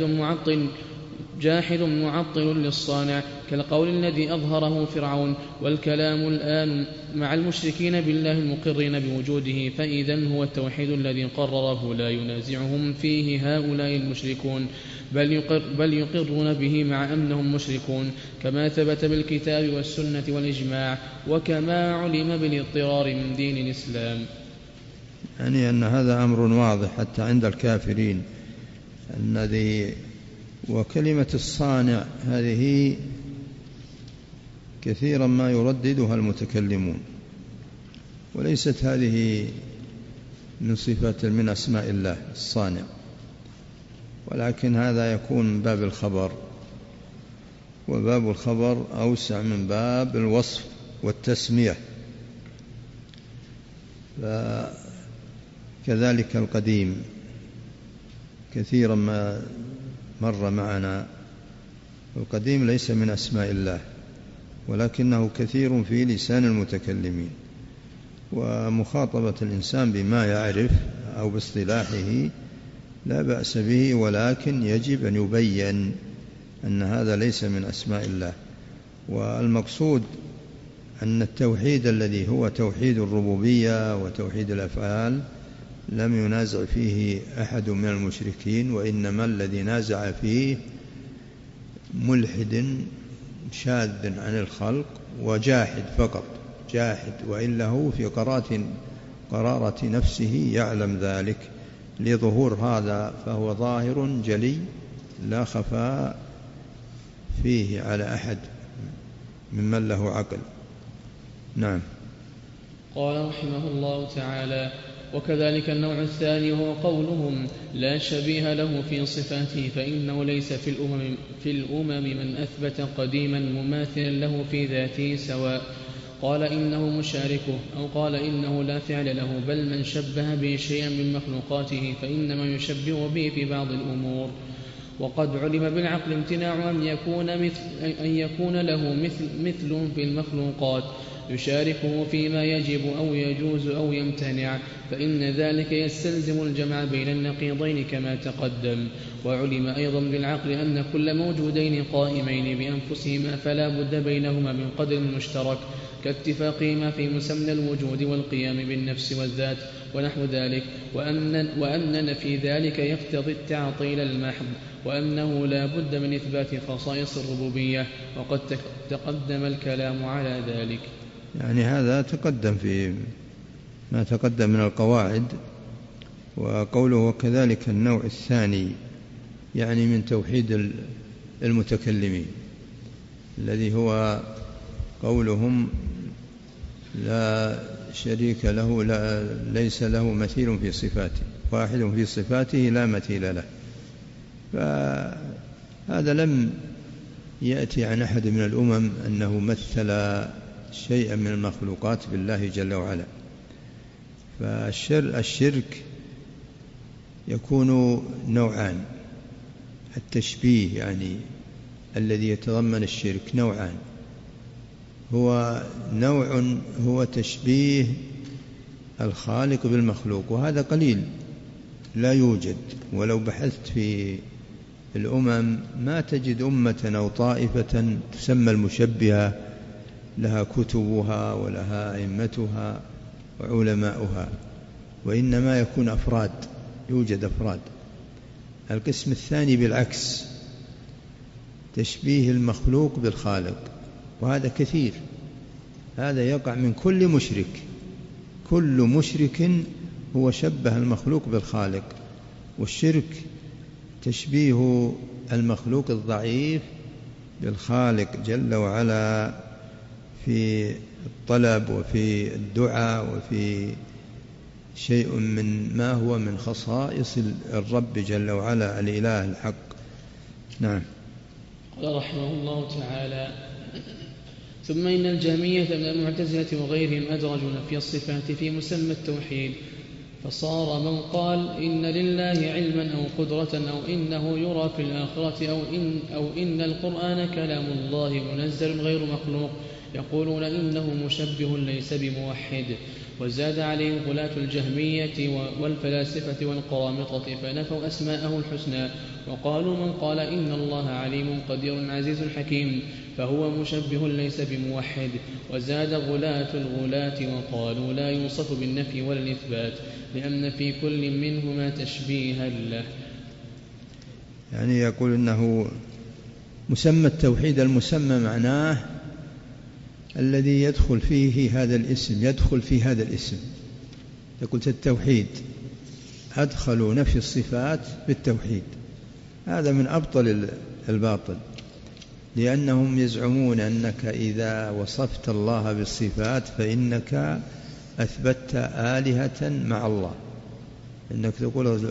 جاحد معطل للصانع، كالقول الذي أظهره فرعون. والكلام الآن مع المشركين بالله المقرين بوجوده، فإذن هو التوحيد الذي قرره لا ينازعهم فيه هؤلاء المشركون، بل يقرون به مع أنهم مشركون، كما ثبت بالكتاب والسنة والإجماع، وكما علم بالاضطرار من دين الإسلام. يعني أن هذا أمر واضح حتى عند الكافرين، وكلمة الصانع هذه كثيرا ما يرددها المتكلمون، وليست هذه من صفات من أسماء الله الصانع، ولكن هذا يكون من باب الخبر، وباب الخبر أوسع من باب الوصف والتسمية. فكذلك القديم كثيرا ما مر معنا، القديم ليس من أسماء الله، ولكنه كثير في لسان المتكلمين، ومخاطبة الإنسان بما يعرف أو باصطلاحه لا بأس به، ولكن يجب أن يبين أن هذا ليس من أسماء الله. والمقصود أن التوحيد الذي هو توحيد الربوبية وتوحيد الأفعال لم ينازع فيه أحد من المشركين، وإنما الذي نازع فيه ملحد شاذ عن الخلق وجاحد فقط، جاحد، وإلا هو في قرارة نفسه يعلم ذلك، لظهور هذا فهو ظاهر جلي لا خفاء فيه على أحد ممن له عقل. نعم. قال رحمه الله تعالى: وكذلك النوع الثاني هو قولهم لا شبيه له في صفاته، فإنه ليس في الأمم من أثبت قديما مماثلا له في ذاته سواء قال إنه مشاركه أو قال إنه لا فعل له، بل من شبه به شيئا من مخلوقاته فإنما يشبه به في بعض الأمور. وقد علم بالعقل امتناع أن يكون له مثل في المخلوقات يشاركه فيما يجب أو يجوز أو يمتنع، فإن ذلك يستلزم الجمع بين النقيضين كما تقدم. وعلم أيضا بالعقل أن كل موجودين قائمين بأنفسهما فلا بد بينهما من قدر مشترك، كاتفاقهما في مسمى الوجود والقيام بالنفس والذات ونحو ذلك، وأن في ذلك يقتضي التعطيل المحض، وأنه لا بد من إثبات خصائص الربوبية، وقد تقدم الكلام على ذلك. يعني هذا تقدم في ما تقدم من القواعد. وقوله وكذلك النوع الثاني يعني من توحيد المتكلمين، الذي هو قولهم لا شريك له، ليس له مثيل في صفاته، واحد في صفاته لا مثيل له. فهذا لم يأتي عن أحد من الأمم أنه مثل شيئا من المخلوقات بالله جل وعلا. فالشرك يكون نوعان، التشبيه يعني الذي يتضمن الشرك نوعان، هو نوع هو تشبيه الخالق بالمخلوق، وهذا قليل لا يوجد، ولو بحثت في الأمم ما تجد أمة أو طائفة تسمى المشبهة لها كتبها ولها أئمتها وعلماؤها، وإنما يكون أفراد، يوجد أفراد. القسم الثاني بالعكس، تشبيه المخلوق بالخالق، وهذا كثير، هذا يقع من كل مشرك، كل مشرك هو شبه المخلوق بالخالق. والشرك تشبيه المخلوق الضعيف بالخالق جل وعلا في الطلب وفي الدعاء وفي شيء من ما هو من خصائص الرب جل وعلا الإله الحق. نعم. قال رحمه الله تعالى: ثم إن الجهمية من المعتزلة وغيرهم أدرجوا نفي الصفات في مسمى التوحيد، فصار من قال إن لله علما أو قدرة أو إنه يرى في الآخرة أو إن القرآن كلام الله منزل غير مخلوق يقولون إنه مشبه ليس بموحد. وزاد عليهم غلاة الجهمية والفلاسفة والقرامطة فنفوا أسماءه الحسنى، وقالوا من قال إن الله عليم قدير عزيز حكيم فهو مشبه ليس بموحد. وزاد غلاة الغلاة وقالوا لا يوصف بالنفي ولا الإثبات لأن في كل منهما تشبيها له. يعني يقول إنه مسمى التوحيد، المسمى معناه الذي يدخل فيه هذا الاسم، يدخل في هذا الاسم. قلت التوحيد أدخلوا نفي الصفات بالتوحيد، هذا من أبطل الباطل، لأنهم يزعمون أنك إذا وصفت الله بالصفات فإنك أثبتت آلهة مع الله، إنك تقول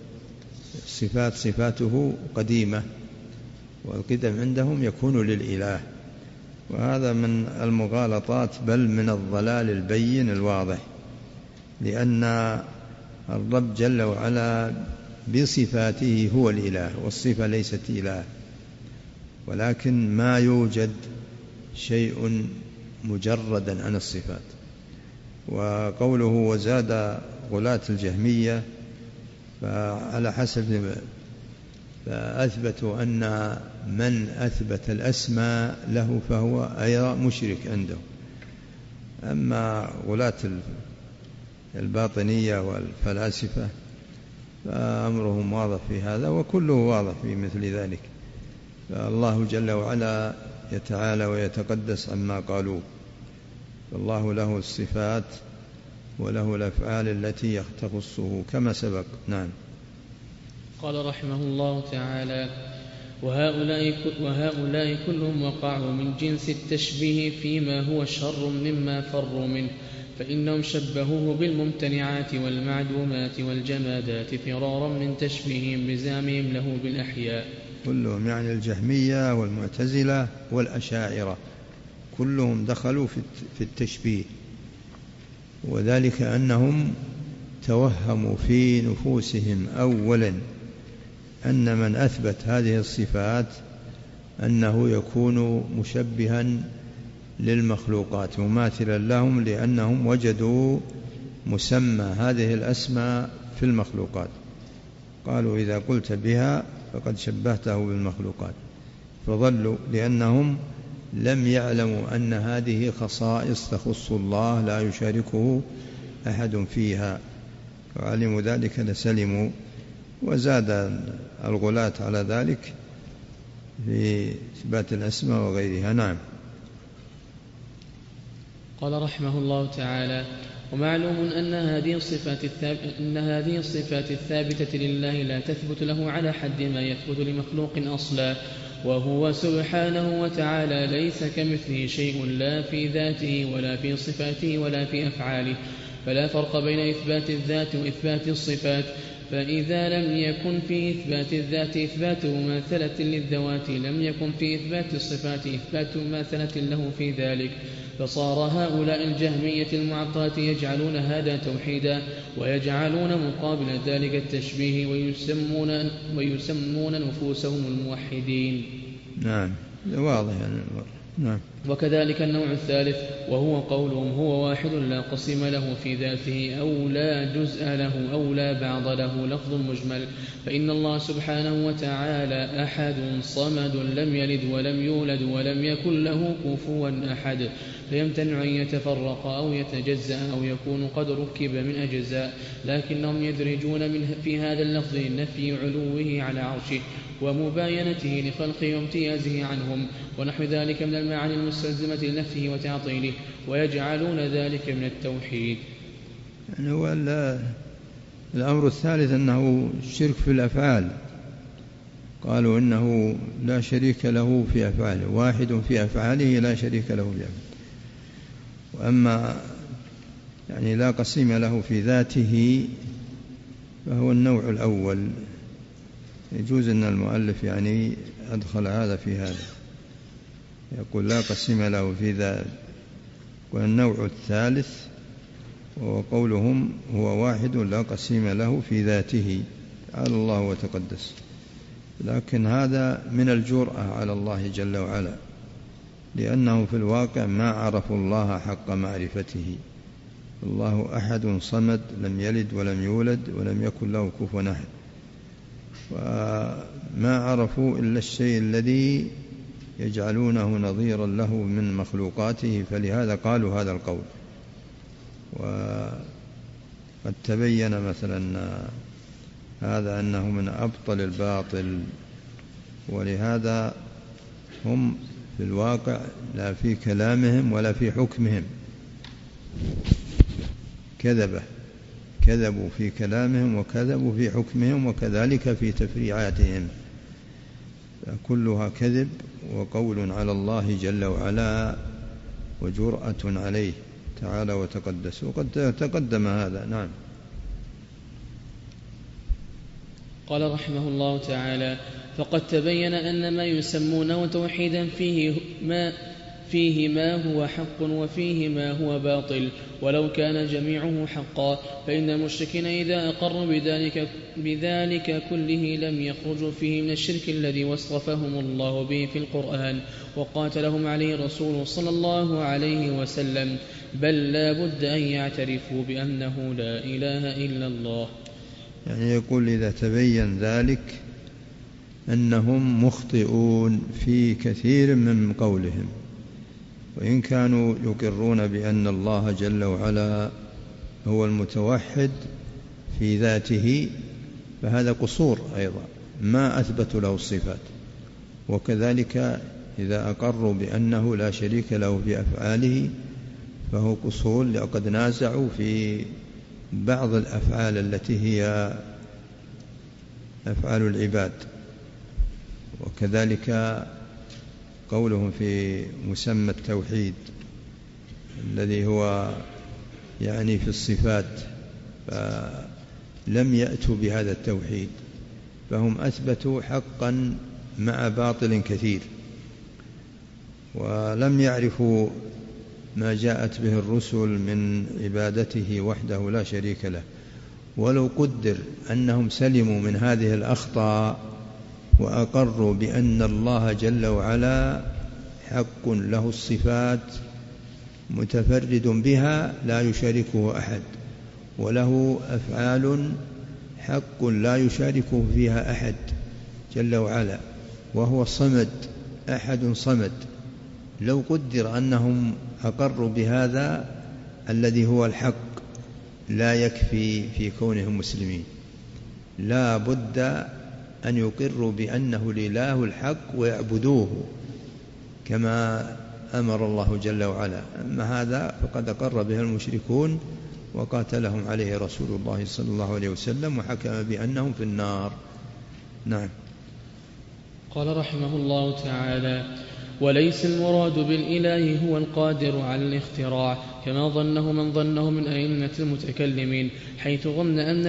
الصفات صفاته قديمة، والقدم عندهم يكون للإله، وهذا من المغالطات بل من الضلال البين الواضح، لأن الرب جل وعلا بصفاته هو الإله، والصفة ليست إله، ولكن ما يوجد شيء مجردا عن الصفات. وقوله وزاد غلاة الجهمية فعلى حسب فأثبتوا أن من أثبت الأسماء له فهو أيضا مشرك عنده. أما غلاة الباطنية والفلاسفة فأمرهم واضح في هذا، وكله واضح في مثل ذلك، فالله جل وعلا يتعالى ويتقدس عما قالوه، فالله له الصفات وله الأفعال التي تخصه كما سبق. نعم. قال رحمه الله تعالى: وهؤلاء كلهم وقعوا من جنس التشبيه فيما هو شر مما فروا منه، فإنهم شبهوه بالممتنعات والمعدومات والجمادات فرارا من تشبيههم بزعمهم له بالأحياء. كلهم يعني الجهمية والمعتزلة والأشاعرة كلهم دخلوا في التشبيه، وذلك أنهم توهموا في نفوسهم أولا أن من أثبت هذه الصفات أنه يكون مشبها للمخلوقات مماثلا لهم، لأنهم وجدوا مسمى هذه الأسماء في المخلوقات، قالوا إذا قلت بها فقد شبهته بالمخلوقات، فضلوا لأنهم لم يعلموا أن هذه خصائص تخص الله لا يشاركه أحد فيها، وعلموا ذلك لسلموا. وزاد الغلاة على ذلك في إثبات الأسماء وغيرها. نعم. قال رحمه الله تعالى: ومعلوم أن هذه الصفات الثابتة لله لا تثبت له على حد ما يثبت لمخلوق أصلا، وهو سبحانه وتعالى ليس كمثله شيء لا في ذاته ولا في صفاته ولا في أفعاله، فلا فرق بين إثبات الذات وإثبات الصفات. فإذا لم يكن في إثبات الذات إثبات مماثلة للذوات لم يكن في إثبات الصفات إثبات مماثلة له في ذلك. فصار هؤلاء الجهمية المعطلة يجعلون هذا توحيدا ويجعلون مقابل ذلك التشبيه ويسمون نفوسهم الموحدين. نعم، واضح يعني. نعم. وكذلك النوع الثالث وهو قولهم هو واحد لا قسم له في ذاته أو لا جزء له أو لا بعض له لفظ مجمل، فإن الله سبحانه وتعالى أحد صمد لم يلد ولم يولد ولم يكن له كفوا أحد، فيمتنع أن يتفرق أو يتجزأ أو يكون قد ركب من أجزاء، لكنهم يدرجون في هذا اللفظ نفي علوه على عرشه ومباينته لخلقه وامتيازه عنهم ونحو ذلك من المعاني المستلزمة لنفيه وتعطيله، ويجعلون ذلك من التوحيد. يعني هو الأمر الثالث أنه الشرك في الأفعال، قالوا إنه لا شريك له في أفعاله، واحد في أفعاله لا شريك له في أفعاله. وأما يعني لا قسيم له في ذاته فهو النوع الأول. يجوز أن المؤلف يعني أدخل هذا في هذا، يقول لا قسيم له في ذاته. والنوع الثالث وهو قولهم هو واحد لا قسيم له في ذاته، تعالى الله وتقدس. لكن هذا من الجرأة على الله جل وعلا، لأنه في الواقع ما عرفوا الله حق معرفته. الله أحد صمد، لم يلد ولم يولد ولم يكن له كفوا أحد، وما عرفوا إلا الشيء الذي يجعلونه نظيرا له من مخلوقاته، فلهذا قالوا هذا القول. وقد تبين مثلا هذا أنه من أبطل الباطل، ولهذا هم في الواقع لا في كلامهم ولا في حكمهم كذبوا في كلامهم وكذبوا في حكمهم، وكذلك في تفريعاتهم، كلها كذب وقول على الله جل وعلا وجرأة عليه تعالى وتقدس. وقد تقدم هذا. نعم. قال رحمه الله تعالى: فقد تبين أن ما يسمونه توحيدا فيه ما هو حق وفيه ما هو باطل، ولو كان جميعه حقا، فإن المشركين إذا أقروا بذلك كله لم يخرجوا فيه من الشرك الذي وصفهم الله به في القرآن وقاتلهم عليه رسول صلى الله عليه وسلم، بل لا بد أن يعترفوا بأنه لا إله إلا الله. يعني يقول إذا تبين ذلك أنهم مخطئون في كثير من قولهم، وإن كانوا يقرون بأن الله جل وعلا هو المتوحد في ذاته، فهذا قصور أيضا، ما أثبتوا له الصفات. وكذلك إذا أقروا بأنه لا شريك له في أفعاله فهو قصور، لقد نازعوا في بعض الأفعال التي هي أفعال العباد. وكذلك قولهم في مسمى التوحيد الذي هو يعني في الصفات، فلم يأتوا بهذا التوحيد، فهم أثبتوا حقا مع باطل كثير، ولم يعرفوا ما جاءت به الرسل من عبادته وحده لا شريك له. ولو قدر أنهم سلموا من هذه الأخطاء وأقروا بأن الله جل وعلا حق له الصفات متفرد بها لا يشاركه أحد، وله أفعال حق لا يشاركه فيها أحد جل وعلا، وهو صمد، أحد صمد. لو قدر أنهم أقروا بهذا الذي هو الحق لا يكفي في كونهم مسلمين، لا بد أن يقروا بأنه الإله الحق ويعبدوه كما أمر الله جل وعلا. أما هذا فقد أقر به المشركون وقاتلهم عليه رسول الله صلى الله عليه وسلم وحكم بأنهم في النار. نعم. قال رحمه الله تعالى: وليس المراد بالإله هو القادر على الاختراع، كما ظنه من ظنه من أئمة المتكلمين، حيث ظن أن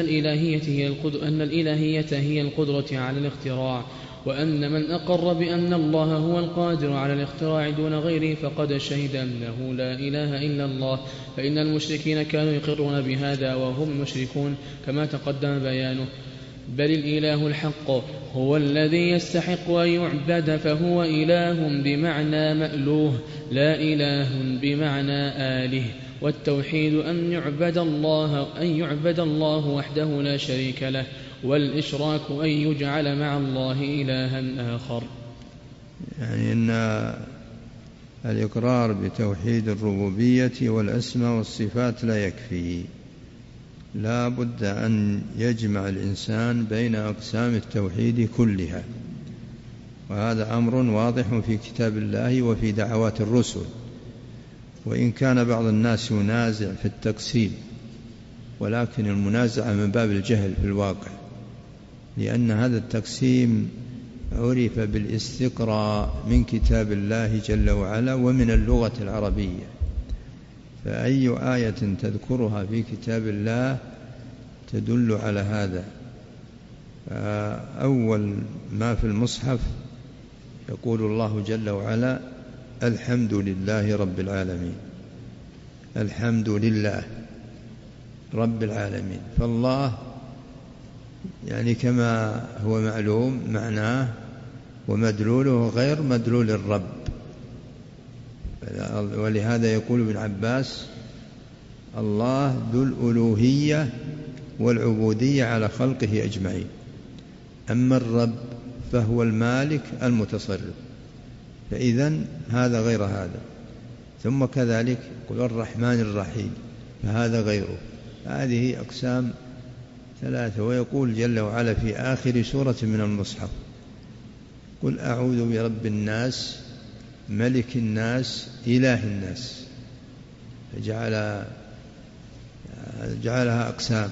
الإلهية هي القدرة على الاختراع، وأن من أقر بأن الله هو القادر على الاختراع دون غيره فقد شهد أنه لا إله إلا الله. فإن المشركين كانوا يقرون بهذا وهم مشركون كما تقدم بيانه. بل الإله الحق هو الذي يستحق أن يعبد، فهو إله بمعنى مألوه، لا إله بمعنى آله. والتوحيد أن يعبد الله وحده لا شريك له، والإشراك أن يجعل مع الله إلها آخر. يعني أن الإقرار بتوحيد الربوبية والأسماء والصفات لا يكفي، لا بد أن يجمع الإنسان بين أقسام التوحيد كلها، وهذا أمر واضح في كتاب الله وفي دعوات الرسل. وإن كان بعض الناس ينازع في التقسيم، ولكن المنازعة من باب الجهل في الواقع، لأن هذا التقسيم عرف بالاستقراء من كتاب الله جل وعلا ومن اللغة العربية، فأي آية تذكرها في كتاب الله تدل على هذا. أول ما في المصحف يقول الله جل وعلا: الحمد لله رب العالمين. الحمد لله رب العالمين. فالله يعني كما هو معلوم معناه ومدلوله غير مدلول الرب، ولهذا يقول ابن عباس: الله ذو الألوهية والعبودية على خلقه أجمعين، أما الرب فهو المالك المتصرف، فإذن هذا غير هذا. ثم كذلك يقول الرحمن الرحيم، فهذا غيره. هذه أقسام ثلاثة. ويقول جل وعلا في آخر سورة من المصحف: قل أعوذ برب الناس ملك الناس إله الناس، جعلها أقسام: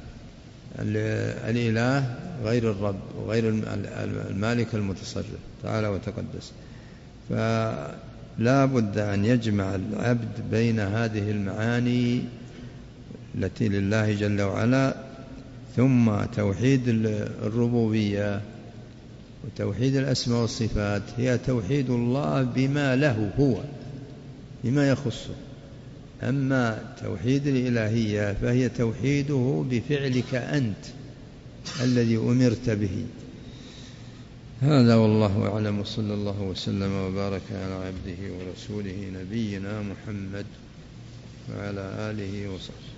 الإله غير الرب وغير المالك المتصرف تعالى وتقدس. فلا بد أن يجمع العبد بين هذه المعاني التي لله جل وعلا، ثم توحيد الربوبية وتوحيد الأسماء والصفات هي توحيد الله بما له هو، بما يخصه. أما توحيد الإلهية فهي توحيده بفعلك أنت الذي أمرت به. هذا والله أعلم، صلى الله وسلم وبارك على عبده ورسوله نبينا محمد وعلى آله وصحبه.